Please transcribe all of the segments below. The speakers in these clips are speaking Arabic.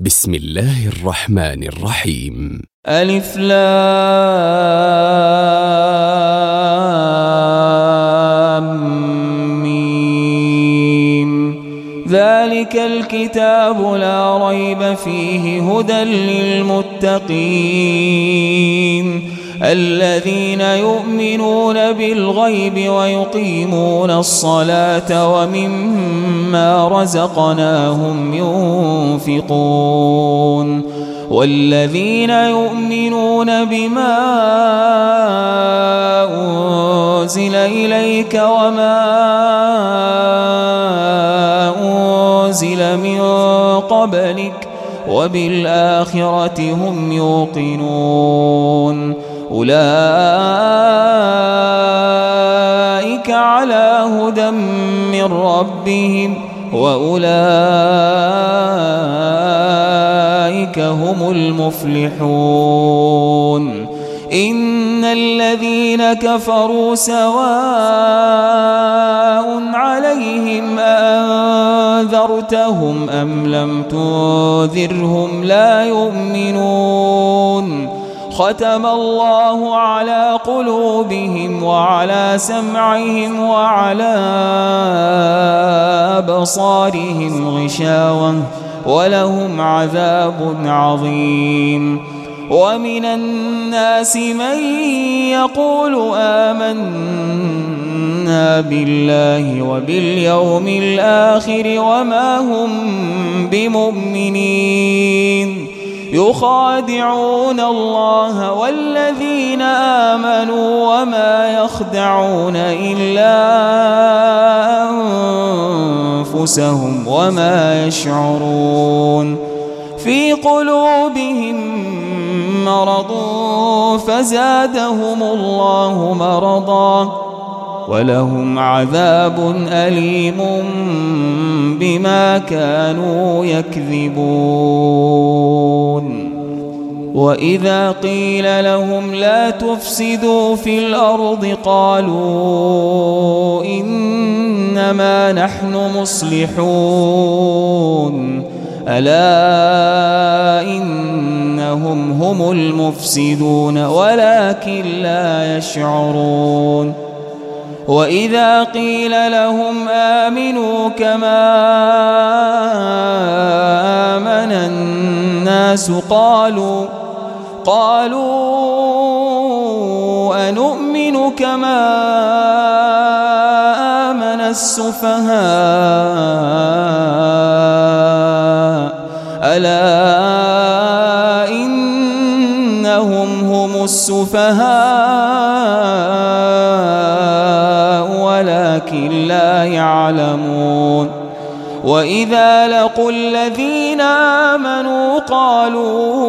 بسم الله الرحمن الرحيم. ألف لام ميم. ذلك الكتاب لا ريب فيه هدى للمتقين الذين يؤمنون بالغيب ويقيمون الصلاة ومما رزقناهم ينفقون والذين يؤمنون بما أنزل إليك وما أنزل من قبلك وبالآخرة هم يوقنون أولئك على هدى من ربهم وأولئك هم المفلحون إن الذين كفروا سواء عليهم أأنذرتهم أم لم تنذرهم لا يؤمنون ختم الله على قلوبهم وعلى سمعهم وعلى أبصارهم غشاوة ولهم عذاب عظيم ومن الناس من يقول آمنا بالله وباليوم الآخر وما هم بمؤمنين يخادعون الله والذين آمنوا وما يخدعون إلا أنفسهم وما يشعرون في قلوبهم مرض فزادهم الله مرضا ولهم عذاب أليم بما كانوا يكذبون وإذا قيل لهم لا تفسدوا في الأرض قالوا إنما نحن مصلحون ألا إنهم هم المفسدون ولكن لا يشعرون وإذا قيل لهم آمنوا كما آمن الناس قالوا أنؤمن كما آمن السفهاء ألا إنهم هم السفهاء ولكن لا يعلمون وإذا لقوا الذين آمنوا قالوا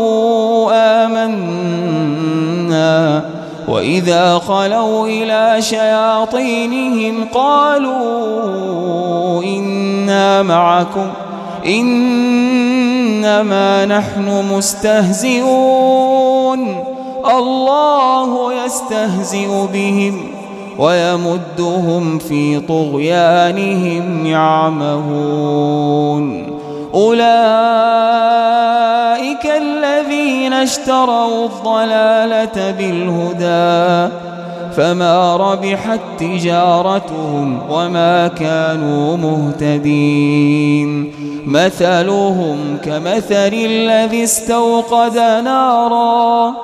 آمنا وإذا خلوا إلى شياطينهم قالوا إنا معكم إنما نحن مستهزئون الله يستهزئ بهم ويمدهم في طغيانهم يعمهون أولئك الذين اشتروا الضلالة بالهدى فما ربحت تجارتهم وما كانوا مهتدين مثلهم كمثل الذي استوقد نارا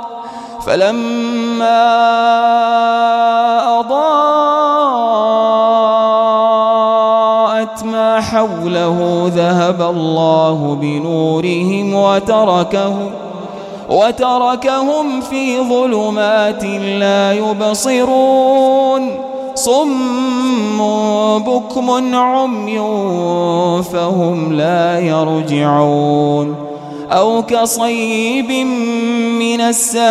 فلما أضاءت ما حوله ذهب الله بنورهم وتركهم في ظلمات لا يبصرون صم بكم عمي فهم لا يرجعون أو كصيب من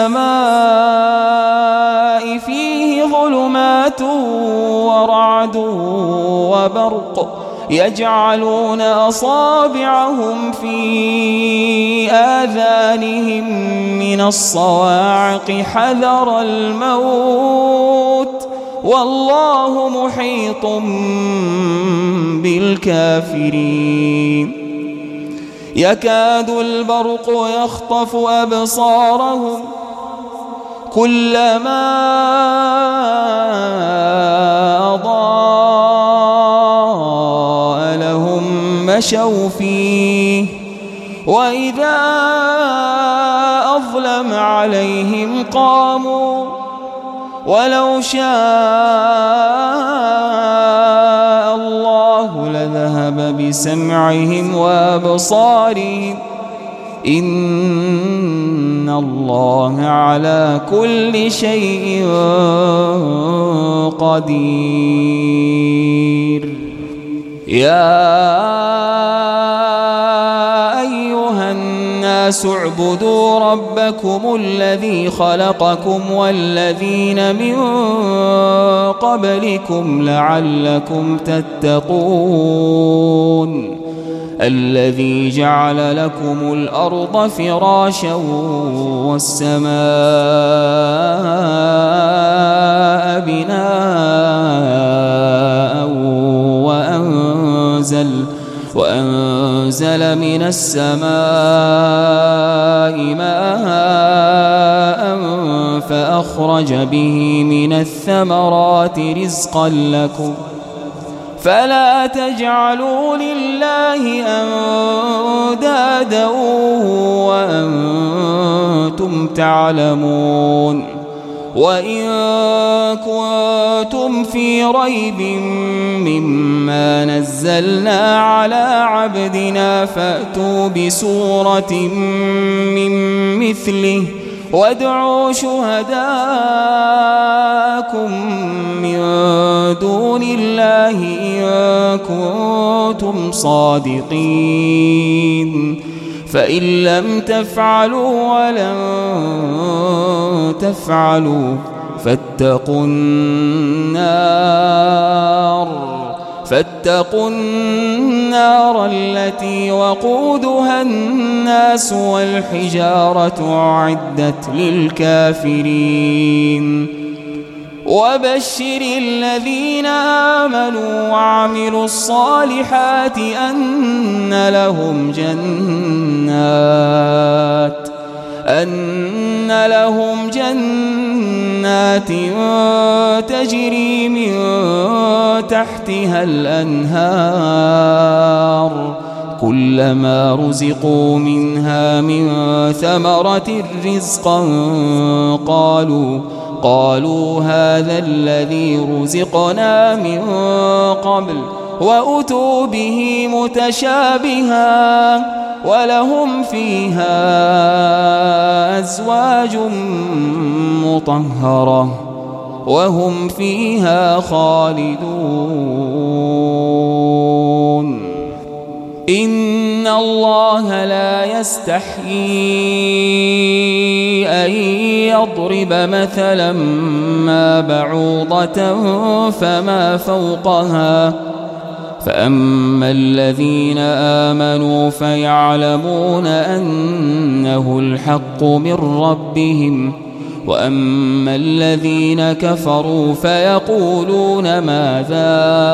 السماء فيه ظلمات ورعد وبرق يجعلون أصابعهم في آذانهم من الصواعق حذر الموت والله محيط بالكافرين يكاد البرق يخطف أبصارهم كلما أضاء لهم مشوا فيه وإذا أظلم عليهم قاموا ولو شاء الله لذهب بسمعهم وأبصارهم إن الله على كل شيء قدير. يا أيها الناس اعبدوا ربكم الذي خلقكم والذين من قبلكم لعلكم تتقون الذي جعل لكم الأرض فراشا والسماء بناء وأنزل من السماء ماء فأخرج به من الثمرات رزقا لكم فلا تجعلوا لله أندادا وأنتم تعلمون. وإن كنتم في ريب مما نزلنا على عبدنا فأتوا بسورة من مثله وادعوا شهداءكم من دون الله إن كنتم صادقين فإن لم تفعلوا ولن تفعلوا فاتقوا النار التي وقودها الناس والحجارة أعدت للكافرين. وبشر الذين آمنوا وعملوا الصالحات أن لهم جنات تجري من تحتها الأنهار كلما رزقوا منها من ثمرة رزقا قالوا هذا الذي رزقنا من قبل وأتوا به متشابها ولهم فيها أزواج مطهرة وهم فيها خالدون. إن الله لا يستحيي أن يضرب مثلا ما بعوضة فما فوقها فأما الذين آمنوا فيعلمون أنه الحق من ربهم وأما الذين كفروا فيقولون ماذا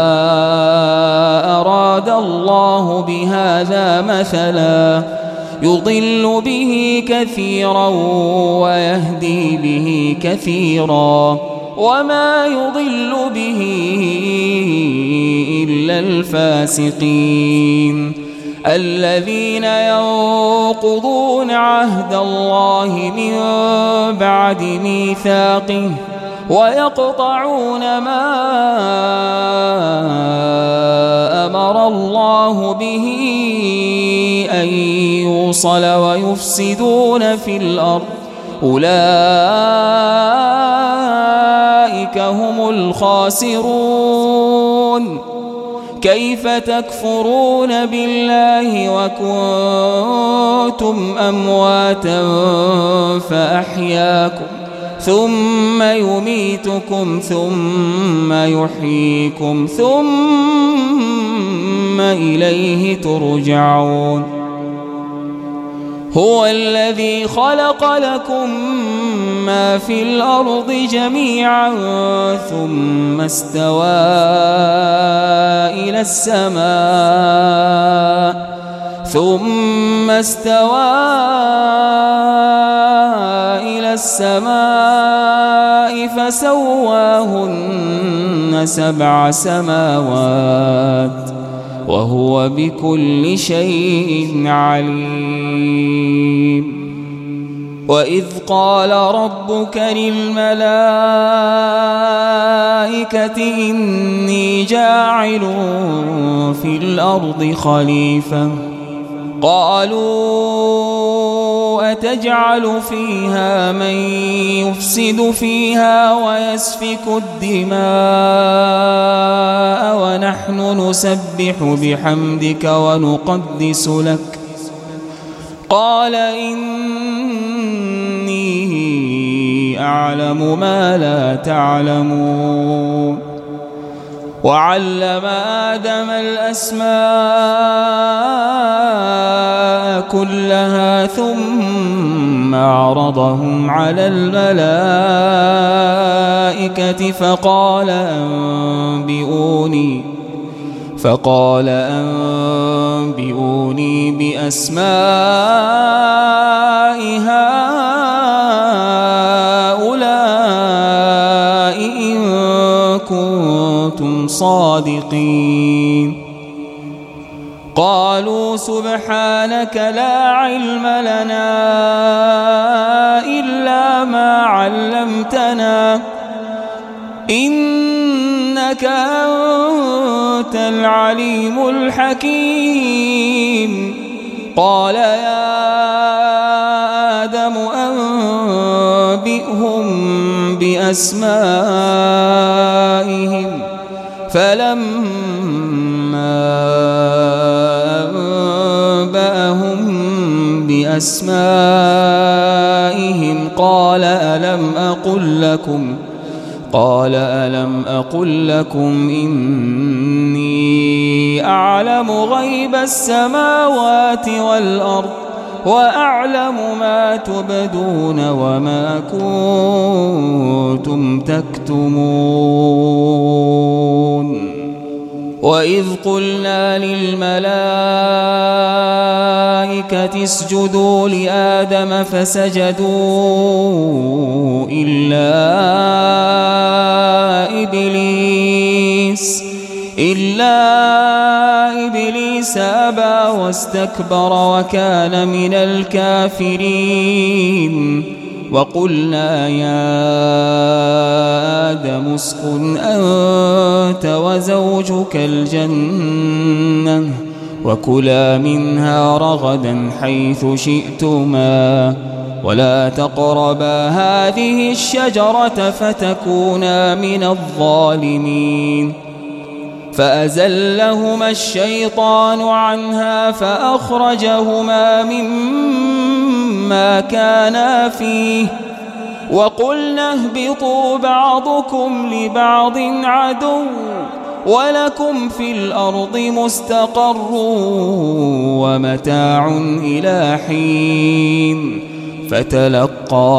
أراد الله بهذا مثلا يضل به كثيرا ويهدي به كثيرا وما يضل به إلا الفاسقين الذين ينقضون عهد الله من بعد ميثاقه ويقطعون ما أمر الله به أن يوصل ويفسدون في الأرض أولئك هم الخاسرون. كيف تكفرون بالله وكنتم أمواتا فأحياكم ثم يميتكم ثم يحييكم ثم إليه ترجعون. هو الذي خلق لكم ما في الأرض جميعا ثم استوى إلى السماء ثم استوى إلى السماء فسواهن 7 سماوات وهو بكل شيء عليم. وإذ قال ربك للملائكة إني جاعل في الأرض خليفة قالوا أتجعل فيها من يفسد فيها ويسفك الدماء ونحن نسبح بحمدك ونقدس لك قال إني أعلم ما لا تعلمون. وعلم آدم الأسماء كلها ثم عرضهم على الملائكة فقال أنبئوني بأسماء هؤلاء إن كنتم صادقين. قالوا سبحانك لا علم لنا إلا ما علمتنا إنك أنت العليم الحكيم. قال يا آدم أنبئهم بأسمائهم فلما أنبأهم بأسمائهم قال ألم أقل لكم إني أعلم غيب السماوات والأرض وأعلم ما تبدون وما كنتم تكتمون. وإذ قلنا للملائكة اسجدوا لآدم فسجدوا إلا إبليس أبى واستكبر وكان من الكافرين. وقلنا يا آدم اسكن أنت وزوجك الجنة وكلا منها رغدا حيث شئتما ولا تقربا هذه الشجرة فتكونا من الظالمين. فأزلهما الشيطان عنها فأخرجهما مما كانا فيه وقلنا اهبطوا بعضكم لبعض عدو ولكم في الأرض مستقر ومتاع إلى حين. فتلقى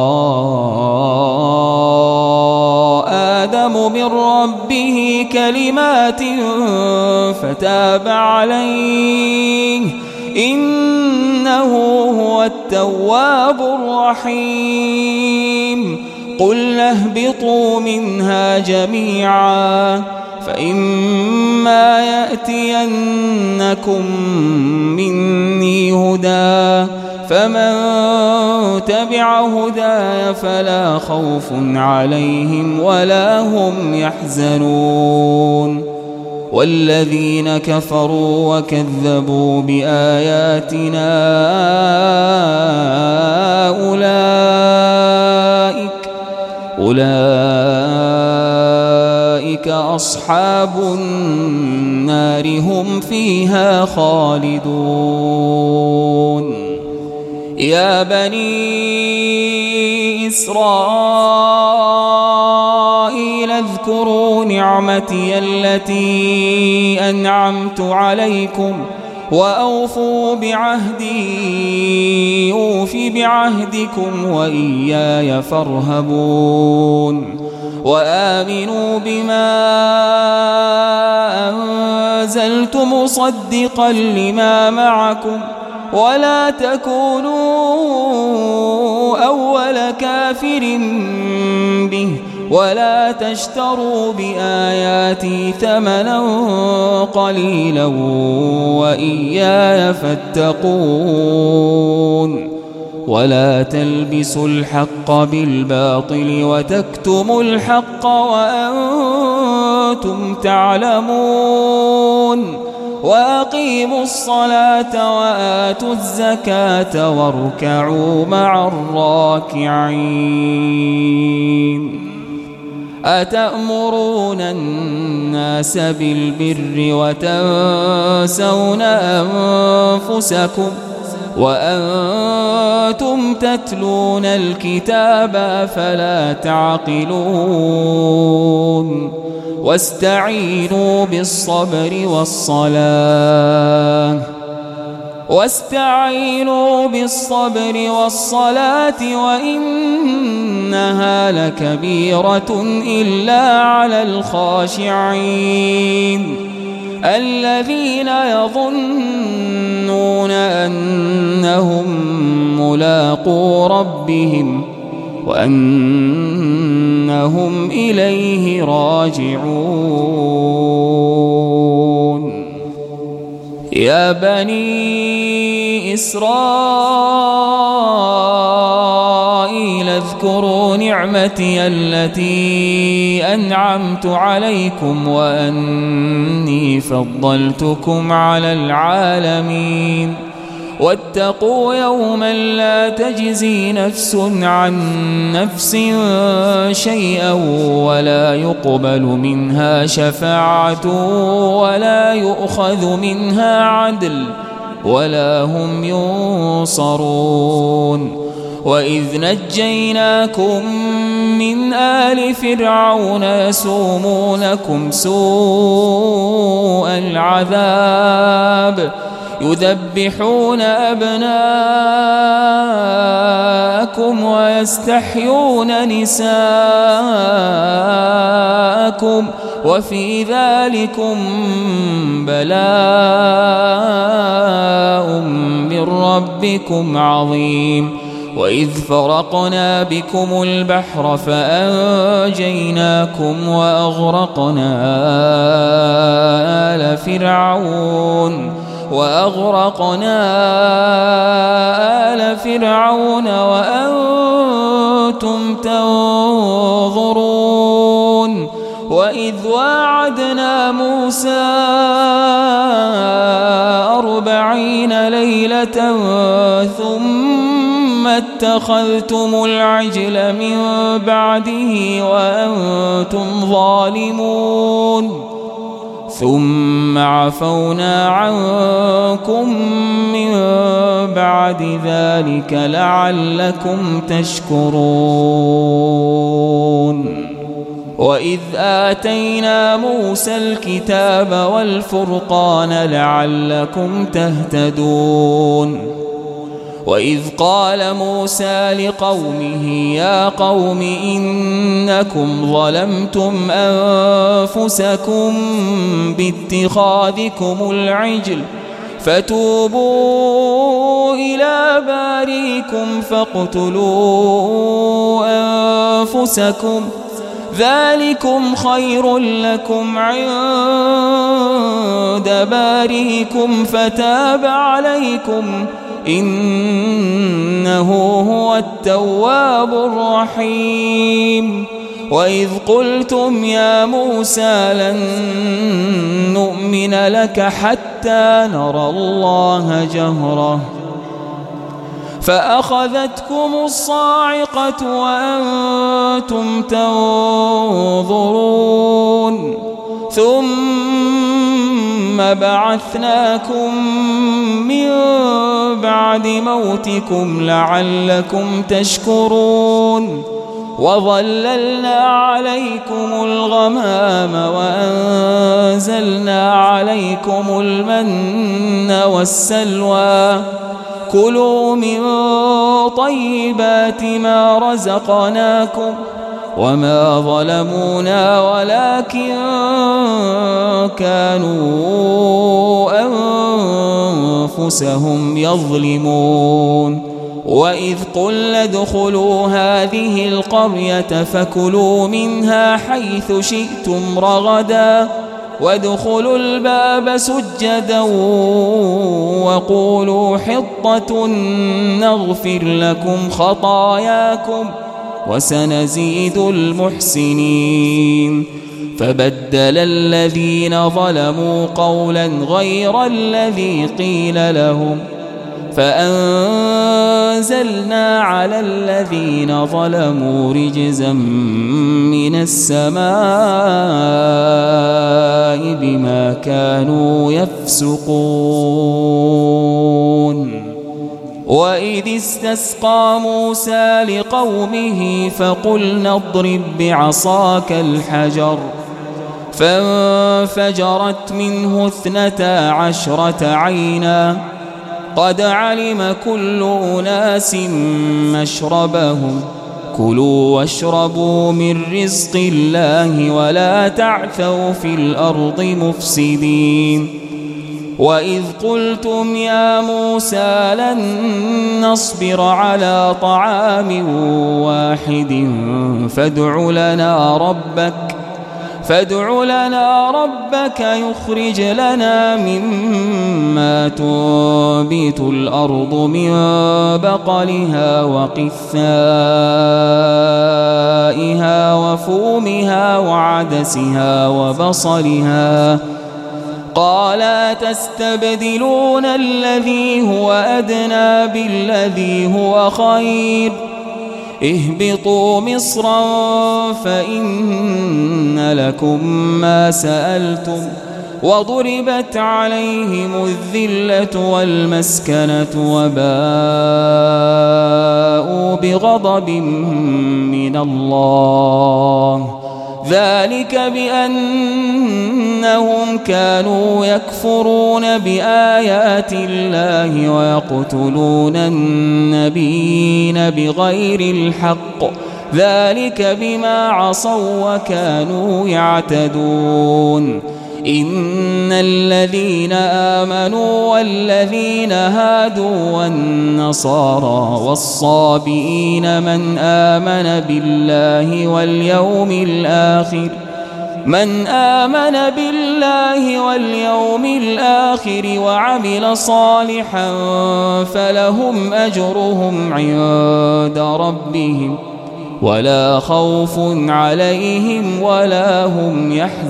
آدم من ربه كلمات فتاب عليه إنه هو التواب الرحيم. قلنا اهبطوا منها جميعا فإما يأتينكم مني هدى فمن تبع هداي فلا خوف عليهم ولا هم يحزنون. والذين كفروا وكذبوا بآياتنا أولئك أصحاب النار هم فيها خالدون. يا بني إسرائيل اذكروا نعمتي التي أنعمت عليكم وأوفوا بعهدي أوف بعهدكم وإياي فارهبون. وآمنوا بما أنزلت مصدقا لما معكم ولا تكونوا أول كافر به ولا تشتروا بآياتي ثمنا قليلا وإياي فاتقون ولا تلبسوا الحق بالباطل وتكتموا الحق وأنتم تعلمون وأقيموا الصلاة وآتوا الزكاة واركعوا مع الراكعين أتأمرون الناس بالبر وتنسون أنفسكم وأنتم تتلون الكتاب أفلا تعقلون واستعينوا بالصبر والصلاة وإنها لكبيرة إلا على الخاشعين الذين يظنون أنهم ملاقو ربهم وأنهم إليه راجعون يا بني إسرائيل اذكروا نعمتي التي أنعمت عليكم وأني فضلتكم على العالمين واتقوا يوما لا تجزي نفس عن نفس شيئا ولا يقبل منها شفاعة ولا يؤخذ منها عدل ولا هم ينصرون وإذ نجيناكم من آل فرعون يسومونكم سوء العذاب يذبحون أبناءكم ويستحيون نساءكم وفي ذلكم بلاء من ربكم عظيم وإذ فرقنا بكم البحر فأنجيناكم وأغرقنا آل فرعون وأنتم تنظرون وإذ واعدنا موسى 40 ليلة ثم اتخذتم العجل من بعده وأنتم ظالمون ثم عفونا عنكم من بعد ذلك لعلكم تشكرون وإذ آتينا موسى الكتاب والفرقان لعلكم تهتدون وإذ قال موسى لقومه يا قوم إنكم ظلمتم أنفسكم باتخاذكم العجل فتوبوا إلى بارئكم فاقتلوا أنفسكم ذلكم خير لكم عند بارئكم فتاب عليكم إنه هو التواب الرحيم وإذ قلتم يا موسى لن نؤمن لك حتى نرى الله جهرة فأخذتكم الصاعقة وأنتم تنظرون ثم بعثناكم من بعد موتكم لعلكم تشكرون وظللنا عليكم الغمام وأنزلنا عليكم المن والسلوى كلوا من طيبات ما رزقناكم وما ظلمونا ولكن كانوا أنفسهم يظلمون. وإذ قلنا ادخلوا هذه القرية فكلوا منها حيث شئتم رغدا وادخلوا الباب سجدا وقولوا حطة نغفر لكم خطاياكم وسنزيد المحسنين. فبدل الذين ظلموا قولا غير الذي قيل لهم فأنزلنا على الذين ظلموا رجزا من السماء بما كانوا يفسقون. وإذ استسقى موسى لقومه فقلنا اضرب بعصاك الحجر فانفجرت منه 12 عينا قد علم كل أناس مشربهم كلوا واشربوا من رزق الله ولا تعثوا في الأرض مفسدين. وإذ قلتم يا موسى لن نصبر على طعام واحد فادع لنا ربك يخرج لنا مما تنبت الأرض من بقلها وقثائها وفومها وعدسها وبصلها قال تستبدلون الذي هو أدنى بالذي هو خير اهبطوا مصرا فإن لكم ما سألتم وضربت عليهم الذلة والمسكنة وباءوا بغضب من الله ذلك بأنهم كانوا يكفرون بآيات الله ويقتلون النبيين بغير الحق ذلك بما عصوا وكانوا يعتدون. إن الذين آمنوا والذين هادوا والنصارى والصابئين من آمن بالله واليوم الآخر وعمل صالحا فلهم أجرهم عند ربهم ولا خوف عليهم ولا هم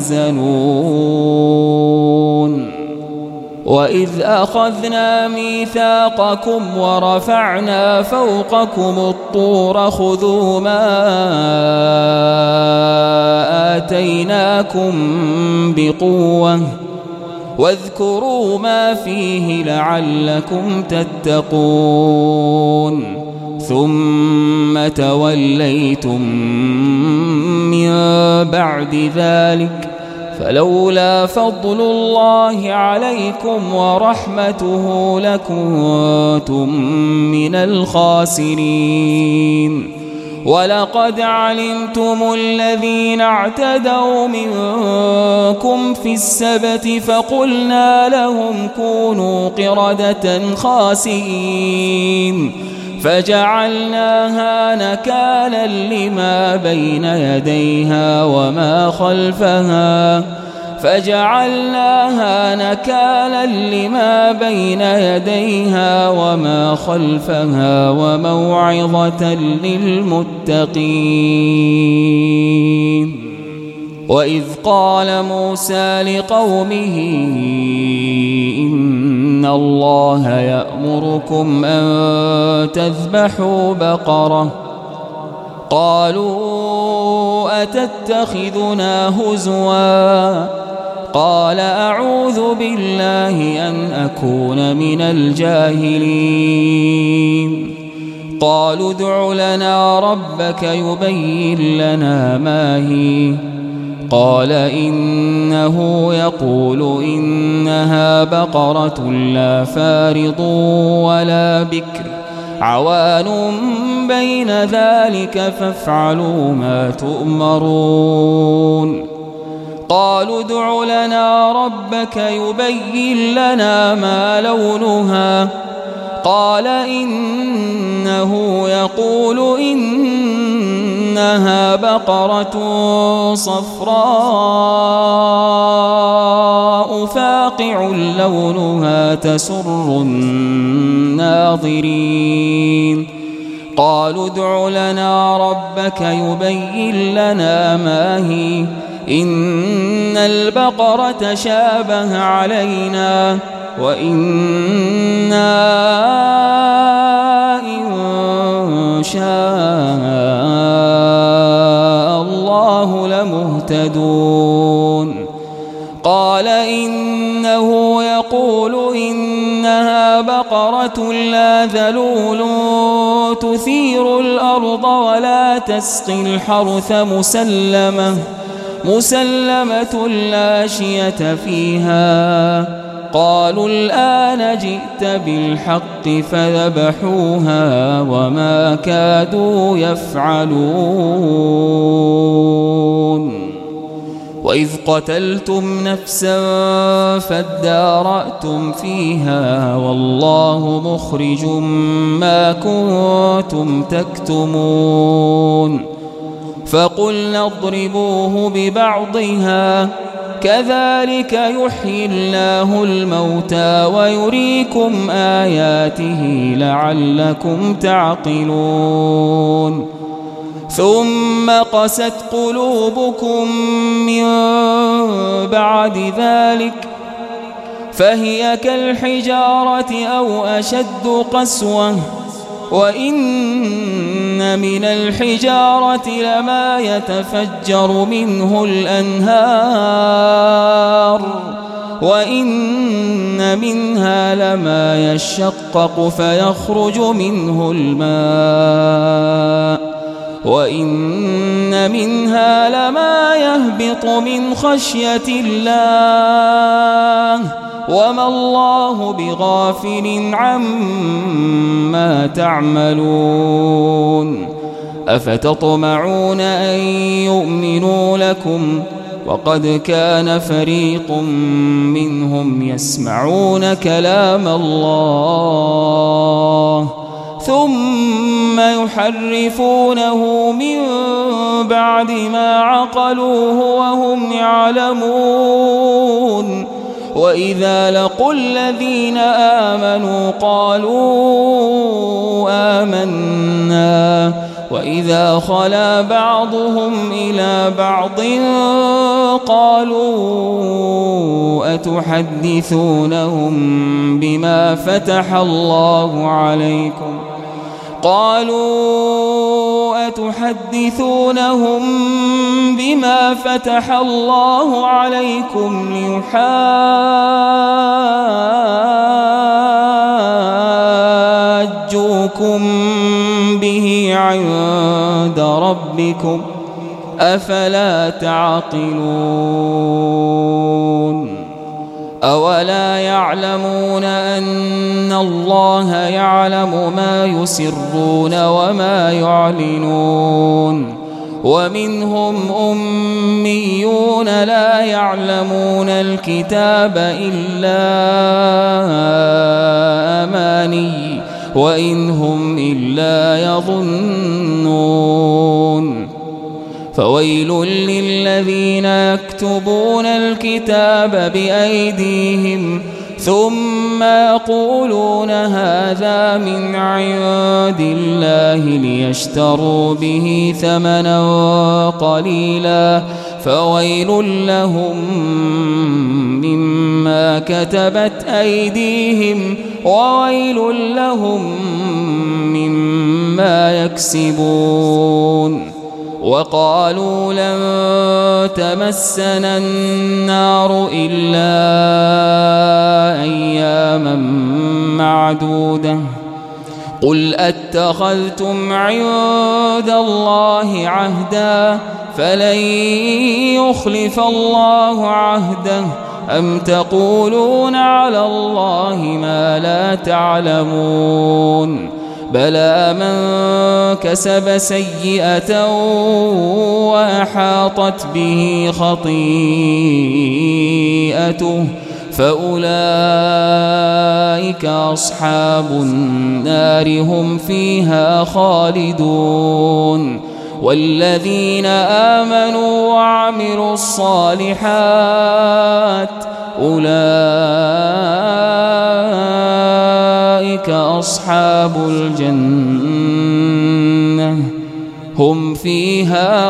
يحزنون. وإذ أخذنا ميثاقكم ورفعنا فوقكم الطور خذوا ما آتيناكم بقوة واذكروا ما فيه لعلكم تتقون. ثم توليتم من بعد ذلك فلولا فضل الله عليكم ورحمته لكنتم من الخاسرين. ولقد علمتم الذين اعتدوا منكم في السبت فقلنا لهم كونوا قردة خاسئين فجعلناها نكالا لما بين يديها وما خلفها وموعظة للمتقين. وإذ قال موسى لقومه إن الله يأمركم أن تذبحوا بقرة قالوا أتتخذنا هزوا قال أعوذ بالله أن أكون من الجاهلين. قالوا ادع لنا ربك يبين لنا ما هي قال إنه يقول إنها بقرة لا فارض ولا بكر عوان بين ذلك فافعلوا ما تؤمرون قالوا ادع لنا ربك يبين لنا ما لونها قال إنه يقول إنها بقرة صفراء فاقع لونها تسر الناظرين قالوا ادع لنا ربك يبين لنا ما هي إن البقرة شابه علينا وإنا إن شاء الله لمهتدون قال إنه يقول إنها بقرة لا ذلول تثير الأرض ولا تسقي الحرث مسلمة لا شية فيها قالوا الآن جئت بالحق فذبحوها وما كادوا يفعلون وإذ قتلتم نفسا فادارأتم فيها والله مخرج ما كنتم تكتمون فقلنا اضربوه ببعضها كذلك يحيي الله الموتى ويريكم آياته لعلكم تعقلون ثم قست قلوبكم من بعد ذلك فهي كالحجارة أو أشد قسوة وإن من الحجارة لما يتفجر منه الأنهار وإن منها لما يشقق فيخرج منه الماء وإن منها لما يهبط من خشية الله وما الله بغافل عما تعملون أفتطمعون أن يؤمنوا لكم وقد كان فريق منهم يسمعون كلام الله ثم يحرفونه من بعد ما عقلوه وهم يعلمون وإذا لقوا الذين آمنوا قالوا آمنا وإذا خلا بعضهم إلى بعض قالوا أتحدثونهم بما فتح الله عليكم ليحاجوكم به عند ربكم أفلا تعقلون أولا يعلمون أن الله يعلم ما يسرون وما يعلنون ومنهم أميون لا يعلمون الكتاب إلا أماني وإن هم إلا يظنون فويل للذين يكتبون الكتاب بأيديهم ثم يقولون هذا من عند الله ليشتروا به ثمنا قليلا فويل لهم مما كتبت أيديهم وويل لهم مما يكسبون وقالوا لن تمسنا النار إلا أياما معدودة قل أتخذتم عند الله عهدا فلن يخلف الله عهده أم تقولون على الله ما لا تعلمون بلى من كسب سيئة وأحاطت به خطيئته فأولئك أصحاب النار هم فيها خالدون والذين آمنوا وعملوا الصالحات أولئك أصحاب الجنة هم فيها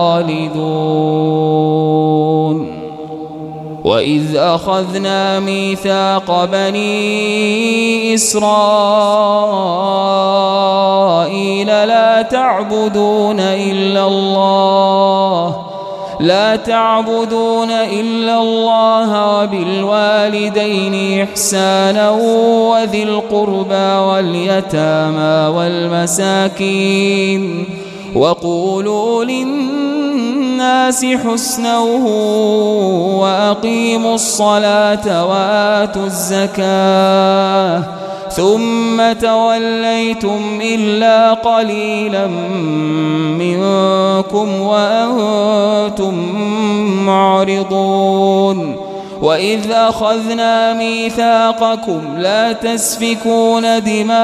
خالدون وإذ أخذنا ميثاق بني إسرائيل لا تعبدون إلا الله وبالوالدين إحسانا وذي القربى واليتامى والمساكين وقولوا للناس حسنا وأقيموا الصلاة وآتوا الزكاة ثم توليتم إلا قليلا منكم وأنتم معرضون وإذ أخذنا ميثاقكم لا تسفكون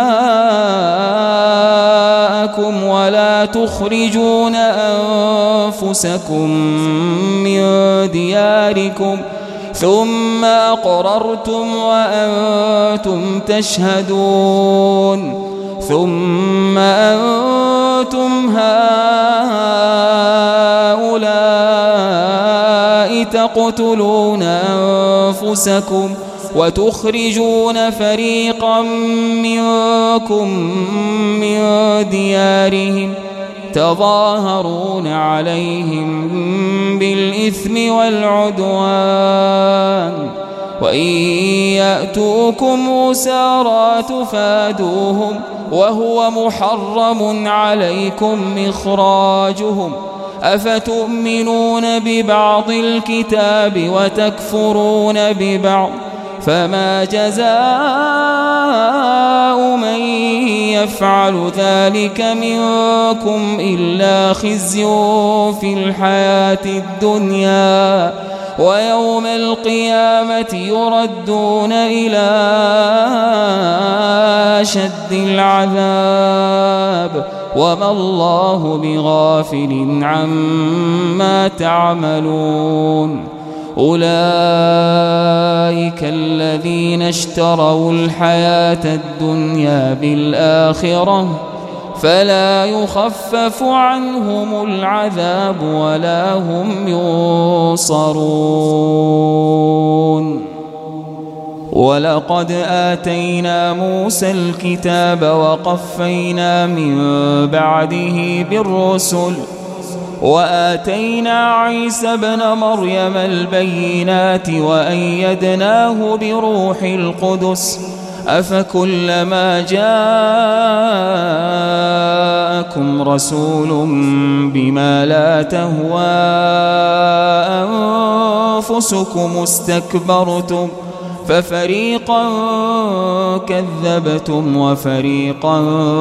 دماءكم ولا تخرجون أنفسكم من دياركم ثم أقررتم وأنتم تشهدون ثم أنتم هؤلاء تقتلون أنفسكم وتخرجون فريقا منكم من ديارهم تظاهرون عليهم بالإثم والعدوان وإن يأتوكم أسارى تفادوهم وهو محرم عليكم إخراجهم أفتؤمنون ببعض الكتاب وتكفرون ببعض فما جزاء من يفعل ذلك منكم إلا خزي في الحياة الدنيا ويوم القيامة يردون إلى أشد العذاب وما الله بغافل عما تعملون أولئك الذين اشتروا الحياة الدنيا بالآخرة فلا يخفف عنهم العذاب ولا هم ينصرون ولقد آتينا موسى الكتاب وقفينا من بعده بالرسل وآتينا عيسى ابن مريم البينات وأيدناه بروح القدس أفكلما جاءكم رسول بما لا تهوى أنفسكم استكبرتم ففريقا كذبتم وفريقا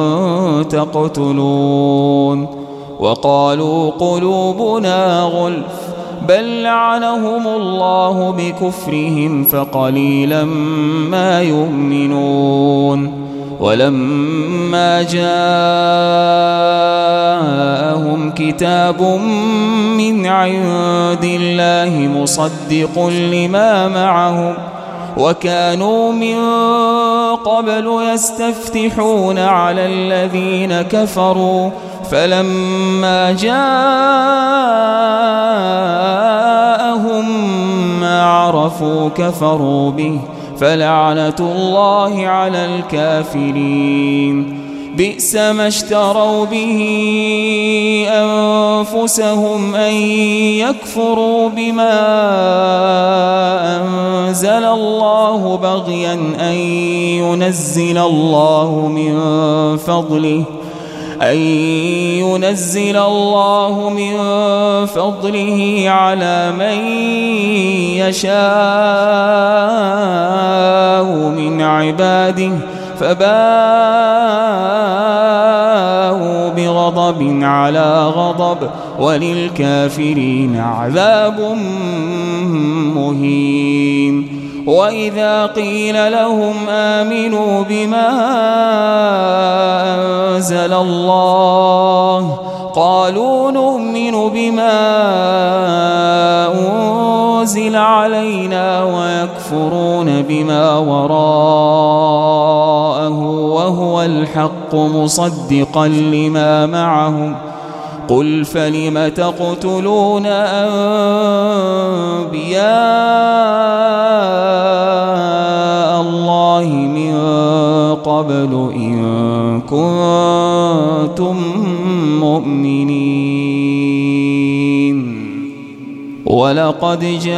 تقتلون وقالوا قلوبنا غلف بل لعنهم الله بكفرهم فقليلا ما يؤمنون ولما جاءهم كتاب من عند الله مصدق لما معهم وكانوا من قبل يستفتحون على الذين كفروا فلما جاءهم ما عرفوا كفروا به فلعنة الله على الكافرين بئس ما اشتروا به أنفسهم أن يكفروا بما أنزل الله بغيا أن ينزل الله من فضله على من يشاء من عباده فباءوا غضب على غضب وللكافرين عذاب مهين. وإذا قيل لهم آمنوا بما أنزل الله قالوا نؤمن بما أنزل علينا ويكفرون بما وراءه وهو الحق مصدقا لما معهم. قل فلم تقتلون أنبياء الله من قبل إن كنتم مؤمنين. ولقد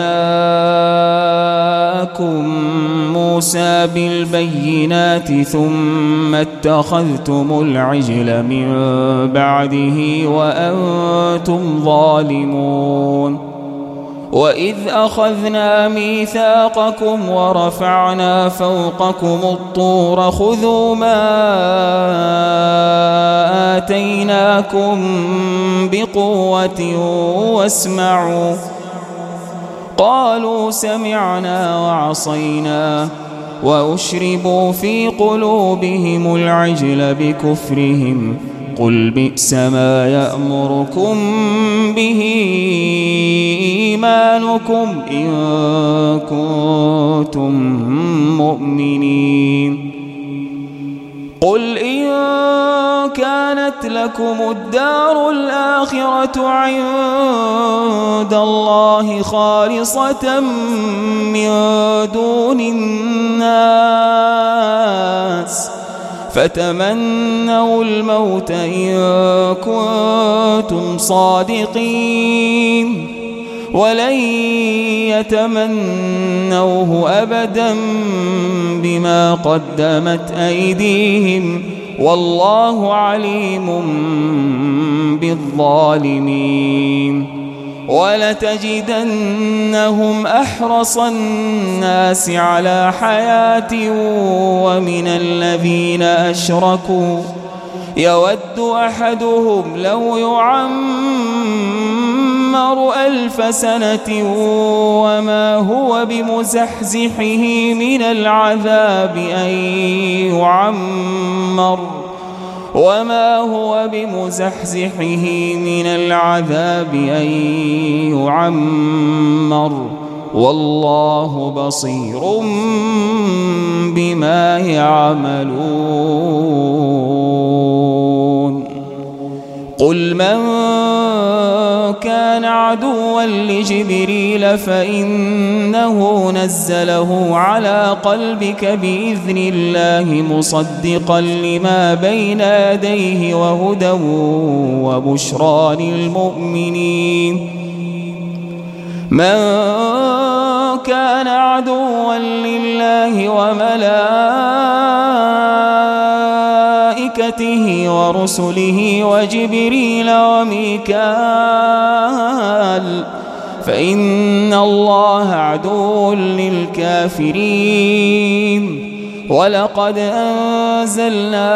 جاءكم موسى بالبينات ثم اتخذتم العجل من بعده وأنتم ظالمون. وإذ أخذنا ميثاقكم ورفعنا فوقكم الطور خذوا ما آتيناكم بقوة واسمعوا. قالوا سمعنا وعصينا وأشربوا في قلوبهم العجل بكفرهم. قل بئس ما يأمركم به إيمانكم إن كنتم مؤمنين. قل إن كانت لكم الدار الآخرة عند الله خالصة من دون الناس فتمنوا الموت إن كنتم صادقين ولن يتمنوه أبدا بما قدمت أيديهم والله عليم بالظالمين. ولتجدنهم أحرص الناس على حياة ومن الذين أشركوا يود أحدهم لو يعمر 1000 سنة وما هو بمزحزحه من العذاب أن يعمر والله بصير بما يعملون. قل من كان عدوا لجبريل فإنه نزله على قلبك بإذن الله مصدقا لما بين يديه وهدى وبشرى للمؤمنين. من كان عدوا لله وملائكته ورسله وجبريل وميكال فإن الله عدو للكافرين. ولقد أنزلنا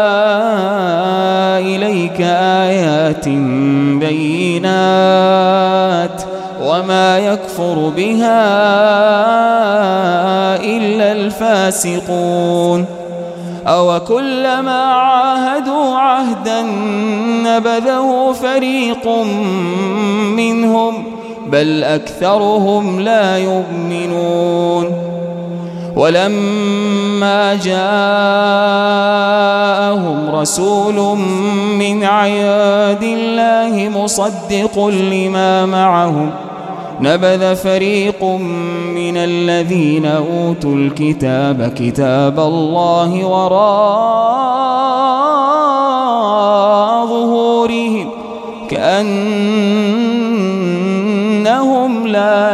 إليك آيات بينات وما يكفر بها إلا الفاسقون. أو كلما عاهدوا عهدا نبذه فريق منهم بل أكثرهم لا يؤمنون. ولما جاءهم رسول من عند الله مصدق لما معهم نبذ فريق من الذين أوتوا الكتاب كتاب الله وراء ظهورهم كأنهم لا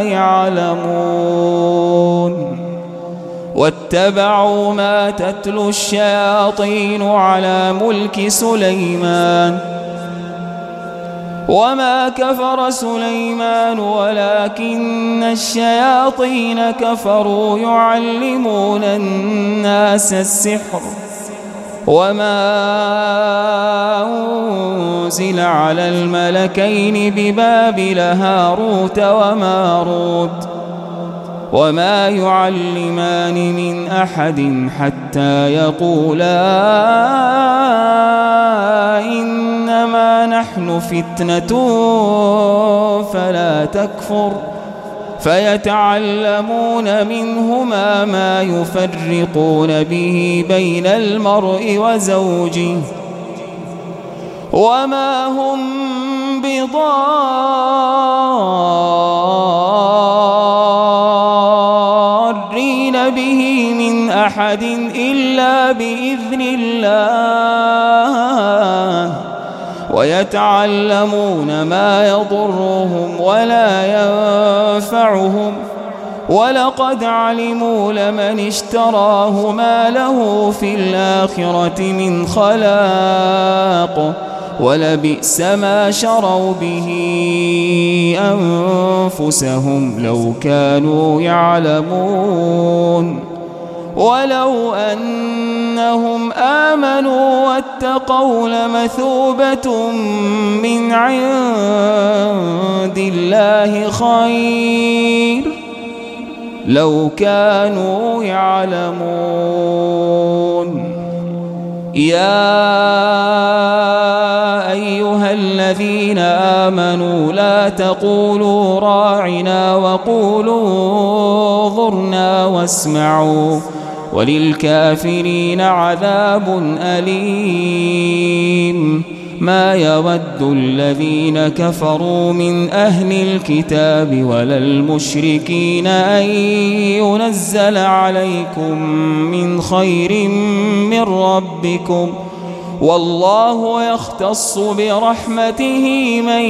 يعلمون. واتبعوا ما تتلو الشياطين على ملك سليمان وما كفر سليمان ولكن الشياطين كفروا يعلمون الناس السحر وما أنزل على الملكين ببابل هاروت وماروت وما يعلمان من أحد حتى يقولا إنما نحن فتنة فلا تكفر فيتعلمون منهما ما يفرقون به بين المرء وزوجه وما هم بضارين به من أحد إلا بإذن الله ويتعلمون ما يضرهم ولا ينفعهم ولقد علموا لمن اشتراه ما له في الآخرة من خلاق ولبئس ما شروا به أنفسهم لو كانوا يعلمون ولو أنهم آمنوا واتقوا لمثوبة من عند الله خير لو كانوا يعلمون يا أيها الذين آمنوا لا تقولوا راعنا وقولوا انظرنا واسمعوا وللكافرين عذاب أليم ما يود الذين كفروا من أهل الكتاب ولا المشركين أن ينزل عليكم من خير من ربكم والله يختص برحمته من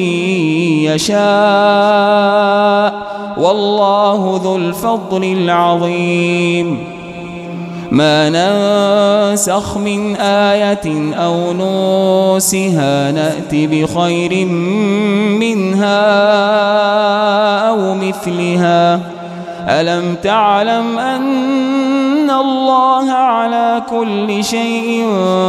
يشاء والله ذو الفضل العظيم ما ننسخ من آية أو ننسها نأت بخير منها أو مثلها ألم تعلم أن الله على كل شيء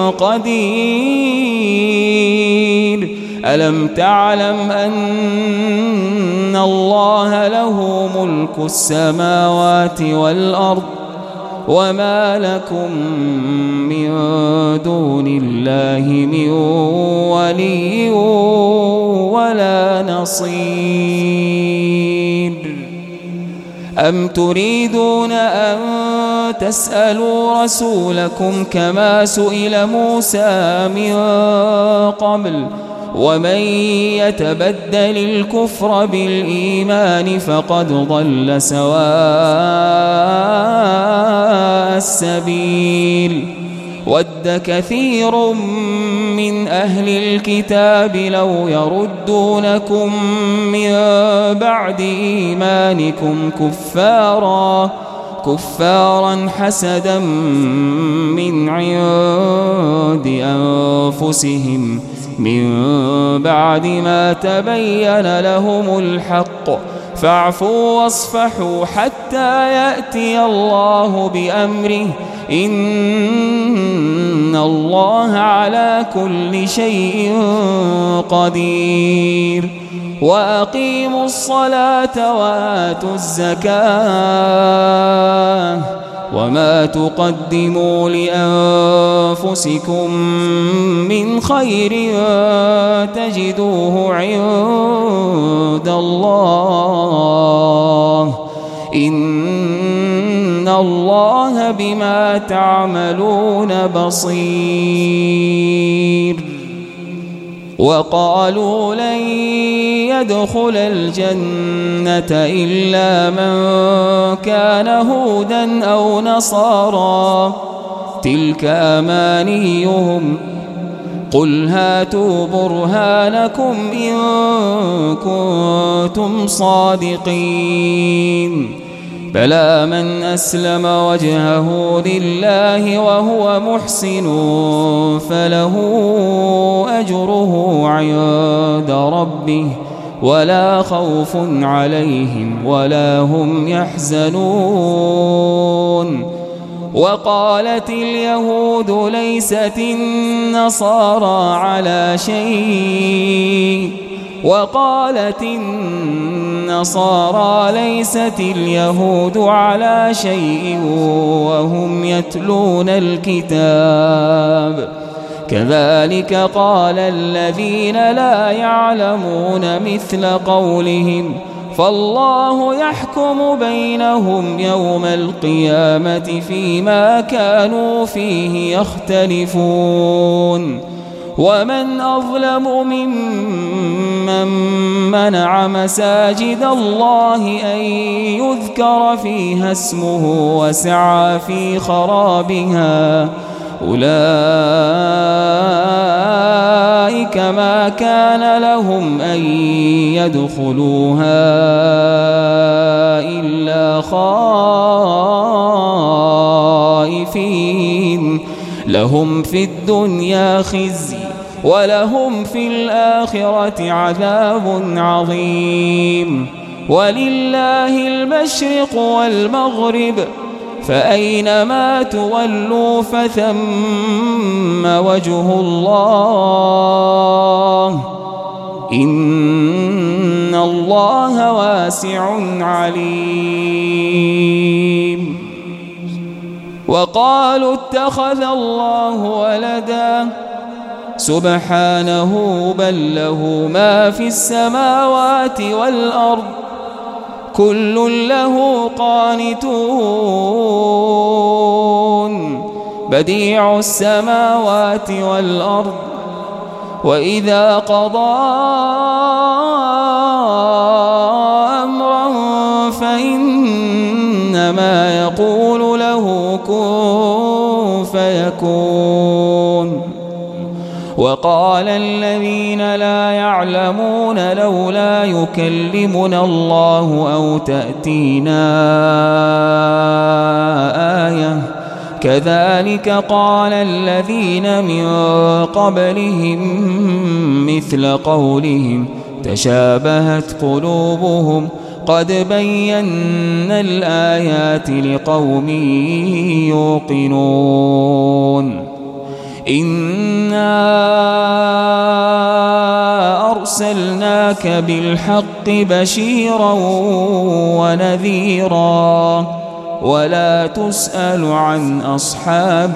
قدير ألم تعلم أن الله له ملك السماوات والأرض وما لكم من دون الله من ولي ولا نصير أم تريدون أن تسألوا رسولكم كما سئل موسى من قبل ومن يتبدل الكفر بالإيمان فقد ضل سواء السبيل ود كثير من أهل الكتاب لو يردونكم من بعد إيمانكم كفارا حسدا من عند أنفسهم من بعد ما تبين لهم الحق فاعفوا واصفحوا حتى يأتي الله بأمره إن الله على كل شيء قدير وأقيموا الصلاة وآتوا الزكاة وما تقدموا لأنفسكم من خير تجدوه عند الله إن الله بما تعملون بصير وقالوا لن يدخل الجنة إلا من كان هودا أو نصارى تلك أمانيهم قل هاتوا برهانكم إن كنتم صادقين بلى من أسلم وجهه لله وهو محسن فله أجره عند ربه ولا خوف عليهم ولا هم يحزنون وقالت اليهود ليست النصارى على شيء وقالت النصارى ليست اليهود على شيء وهم يتلون الكتاب كذلك قال الذين لا يعلمون مثل قولهم فالله يحكم بينهم يوم القيامة فيما كانوا فيه يختلفون ومن أظلم ممن منع مساجد الله أن يذكر فيها اسمه وسعى في خرابها أولئك ما كان لهم أن يدخلوها إلا خائفين لهم في الدنيا خزي ولهم في الآخرة عذاب عظيم ولله المشرق والمغرب فأينما تولوا فثم وجه الله إن الله واسع عليم وقالوا اتخذ الله ولدا سبحانه بل له ما في السماوات والأرض كل له قانتون بديع السماوات والأرض وإذا قضى أمرا فإنما يقول له كن فيكون وقال الذين لا يعلمون لولا يكلمنا الله أو تأتينا آية كذلك قال الذين من قبلهم مثل قولهم تشابهت قلوبهم قد بينا الآيات لقوم يوقنون إنا أرسلناك بالحق بشيرا ونذيرا ولا تسأل عن أصحاب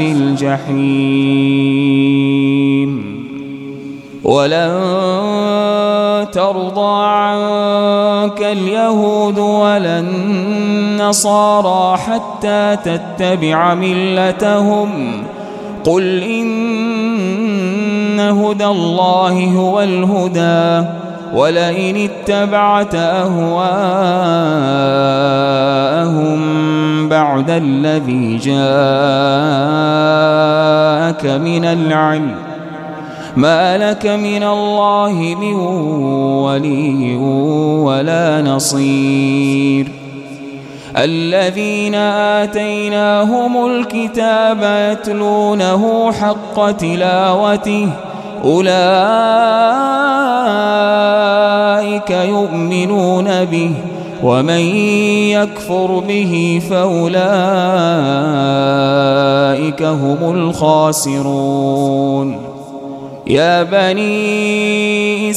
الجحيم ولن ترضى عنك اليهود ولا النصارى حتى تتبع ملتهم قل إن هدى الله هو الهدى ولئن اتبعت أهواءهم بعد الذي جاءك من العلم ما لك من الله من ولي ولا نصير الذين آتيناهم الكتاب يتلونه حق تلاوته أولئك يؤمنون به ومن يكفر به فأولئك هم الخاسرون يا بني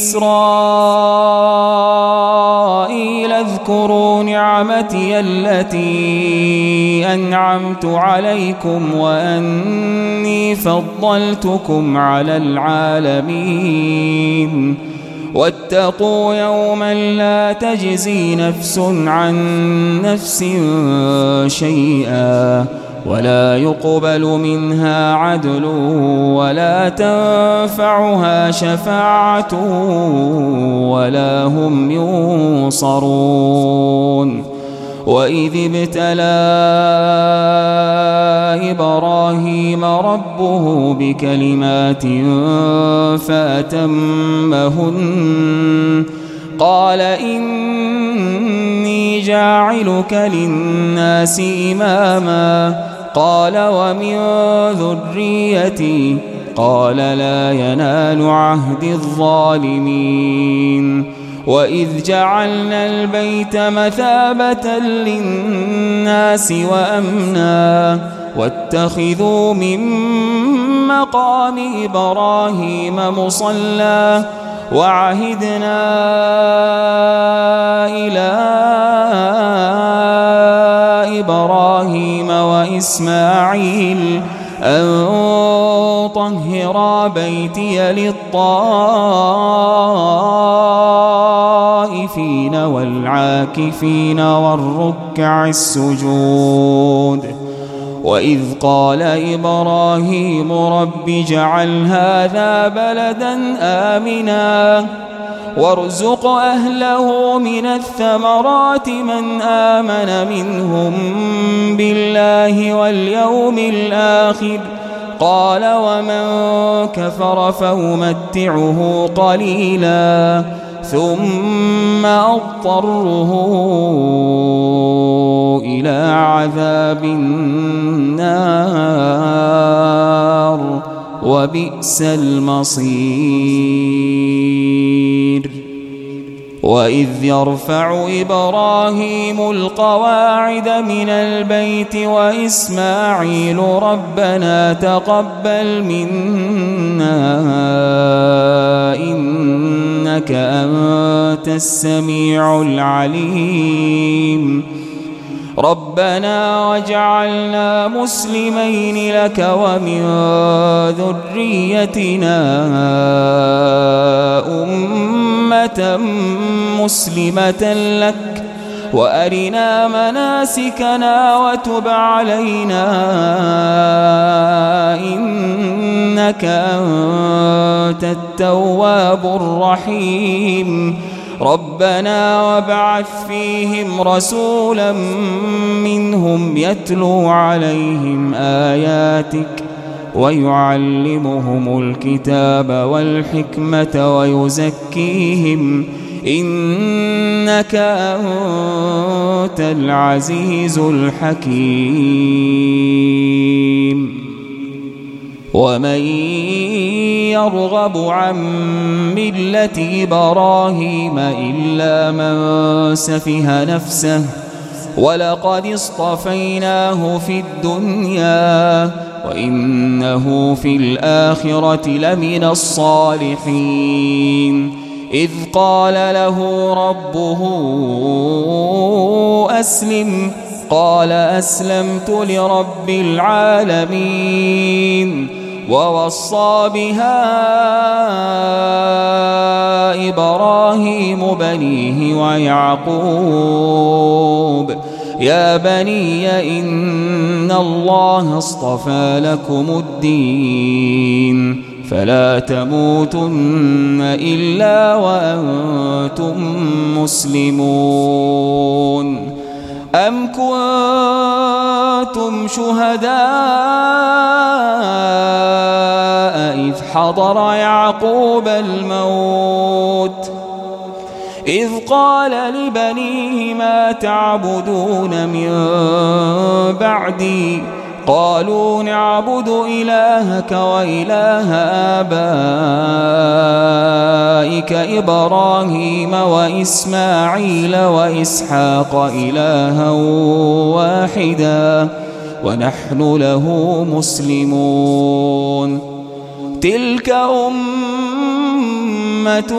إسرائيل اذكروا نعمتي التي أنعمت عليكم وأني فضلتكم على العالمين واتقوا يوما لا تجزي نفس عن نفس شيئا ولا يقبل منها عدل ولا تنفعها شفاعة ولا هم ينصرون وإذ ابتلى إبراهيم ربه بكلمات فأتمهن قال إني جاعلك للناس إماما قال ومن ذريتي قال لا ينال عهد الظالمين وإذ جعلنا البيت مثابة للناس وأمنا واتخذوا من مقام إبراهيم مصلى وعهدنا إلى إبراهيم وإسماعيل أن طهرا بيتي للطائفين والعاكفين والركع السجود. وإذ قال إبراهيم رب اجعل هذا بلدا آمنا وارزق أهله من الثمرات من آمن منهم بالله واليوم الآخر قال ومن كفر فأمتعه قليلا ثم أضطره إلى عذاب النار وبئس المصير. وإذ يرفع إبراهيم القواعد من البيت وإسماعيل ربنا تقبل منا إنك أنت السميع العليم ربنا واجعلنا مسلمين لك ومن ذريتنا أمة مسلمة لك وأرنا مناسكنا وتب علينا إنك أنت التواب الرحيم ربنا وابعث فيهم رسولا منهم يتلو عليهم آياتك ويعلمهم الكتاب والحكمة ويزكيهم إنك أنت العزيز الحكيم. ومن يرغب عن ملة إبراهيم إلا من سفه نفسه ولقد اصطفيناه في الدنيا وإنه في الآخرة لمن الصالحين إذ قال له ربه أسلم قال أسلمت لرب العالمين ووصى بها إبراهيم بنيه ويعقوب يا بني إن الله اصطفى لكم الدين فلا تموتن إلا وأنتم مسلمون. أم كنتم شهداء إذ حضر يعقوب الموت إذ قال لبنيه ما تعبدون من بعدي قالوا نعبد إلهك وإله آبائك إبراهيم وإسماعيل وإسحاق إلها واحدا ونحن له مسلمون. تلك أمة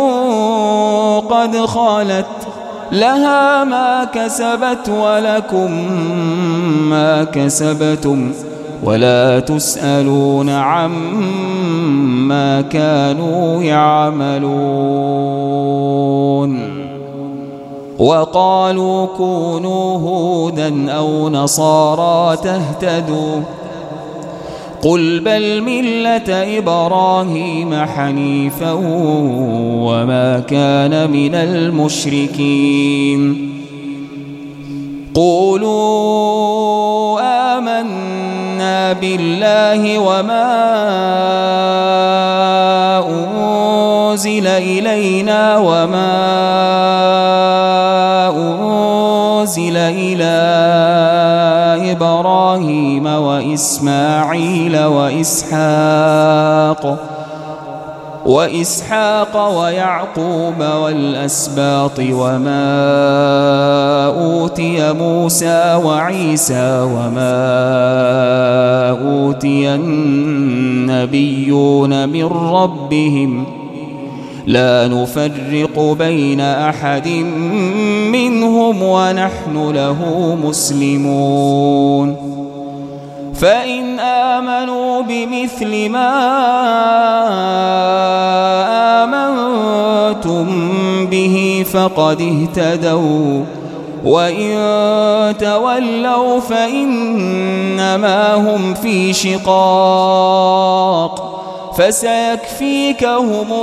قد خلت لها ما كسبت ولكم ما كسبتم ولا تسألون عما كانوا يعملون. وقالوا كونوا هودا أو نصارى تهتدوا قل بل ملة إبراهيم حنيفا وما كان من المشركين. قولوا آمنا بالله وما أنزل إلينا وما أنزل إلى إبراهيم وإسماعيل وإسحاق ويعقوب والأسباط وما أوتي موسى وعيسى وما أوتي النبيون من ربهم لا نفرق بين أحد منهم ونحن له مسلمون فإن آمنوا بمثل ما آمنتم به فقد اهتدوا وإن تولوا فإنما هم في شقاق فسيكفيكهم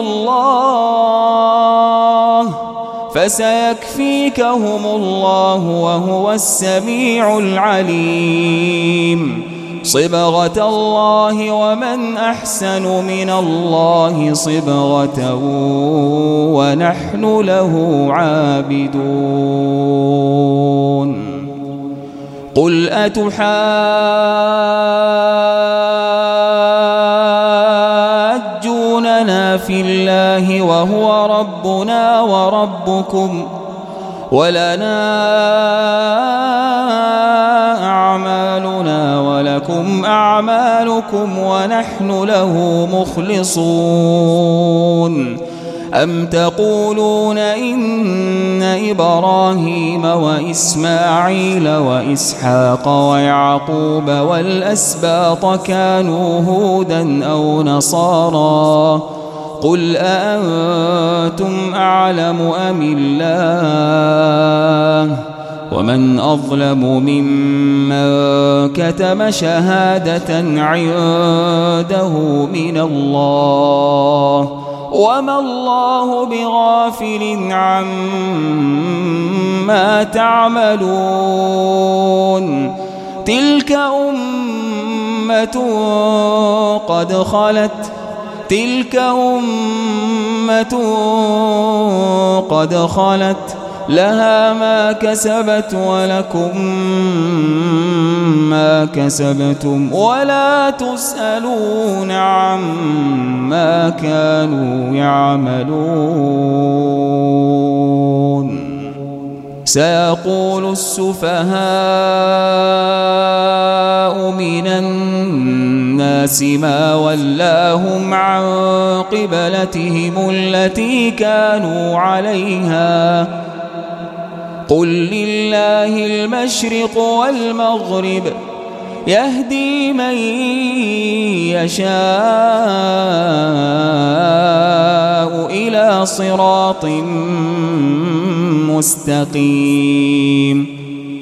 الله وهو السميع العليم صبغة الله ومن أحسن من الله صبغة ونحن له عابدون قل أتحاجوننا في الله وهو ربنا وربكم ولنا أعمالنا ولكم أعمالكم ونحن له مخلصون أم تقولون إن إبراهيم وإسماعيل وإسحاق ويعقوب والأسباط كانوا هودا أو نصارى قل أأنتم أعلم أم الله ومن أظلم ممن كتم شهادة عنده من الله وما الله بغافل عما تعملون تلك أمة قد خلت لها ما كسبت ولكم ما كسبتم ولا تسألون عما كانوا يعملون سيقول السفهاء من الناس ما ولاهم عن قبلتهم التي كانوا عليها قل لله المشرق والمغرب يهدي من يشاء إلى صراط مستقيم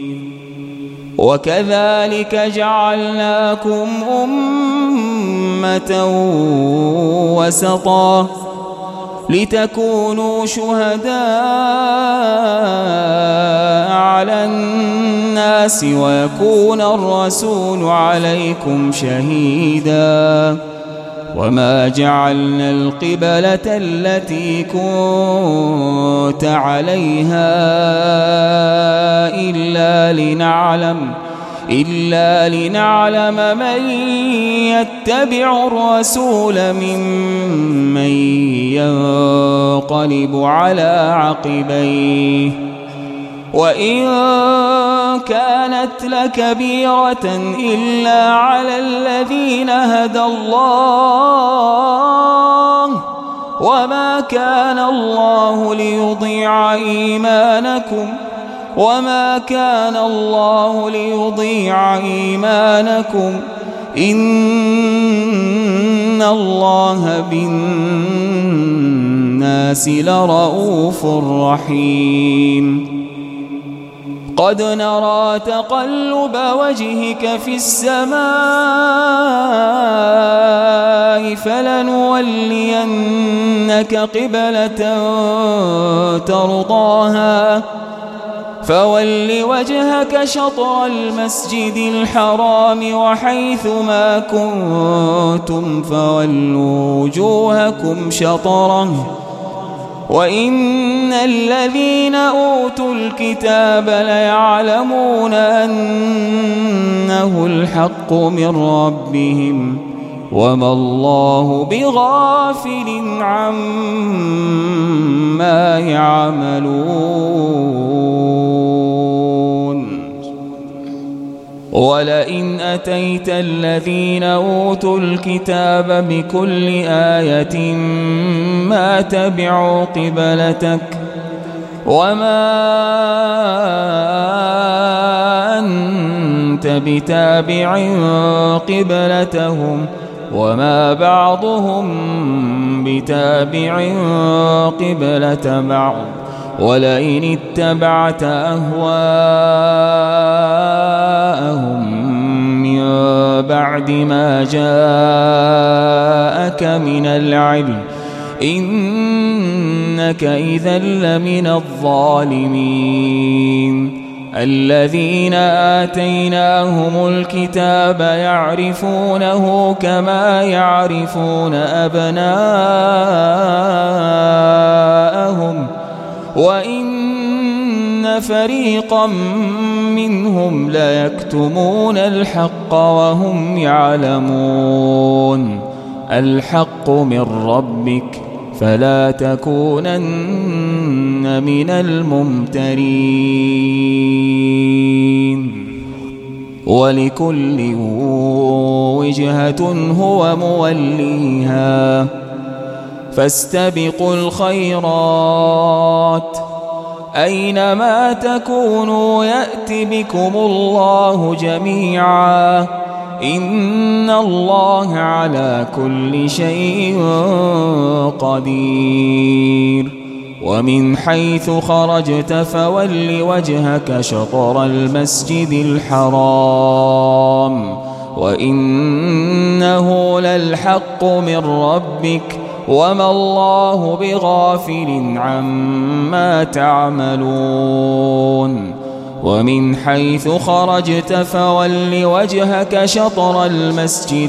وكذلك جعلناكم أمة وسطا لتكونوا شهداء على الناس ويكون الرسول عليكم شهيدا وما جعلنا القبلة التي كنت عليها إلا لنعلم من يتبع الرسول ممن ينقلب على عقبيه وإن كانت لكبيرة إلا على الذين هدى الله وما كان الله ليضيع إيمانكم إن الله بالناس لرؤوف رحيم قد نرى تقلب وجهك في السماء فلنولينك قبلة ترضاها فول وجهك شطر المسجد الحرام وحيث ما كنتم فولوا وجوهكم شطره وإن الذين أوتوا الكتاب ليعلمون أنه الحق من ربهم وما الله بغافل عما يعملون. ولئن أتيت الذين أوتوا الكتاب بكل آية ما تبعوا قبلتك وما أنت بتابع قبلتهم وما بعضهم بتابع قبلة بعض ولئن اتبعت أهواءهم من بعد ما جاءك من العلم إنك إذا لمن الظالمين. الذين آتيناهم الكتاب يعرفونه كما يعرفون أبناءهم وإن فريقا منهم ليكتمون الحق وهم يعلمون. الحق من ربك فلا تكونن من الممترين. ولكل وجهة هو موليها فاستبقوا الخيرات أينما تكونوا يأت بكم الله جميعا إن الله على كل شيء قدير. ومن حيث خرجت فول وجهك شطر المسجد الحرام وإنه للحق من ربك وما الله بغافل عما تعملون. ومن حيث خرجت فول وجهك شطر المسجد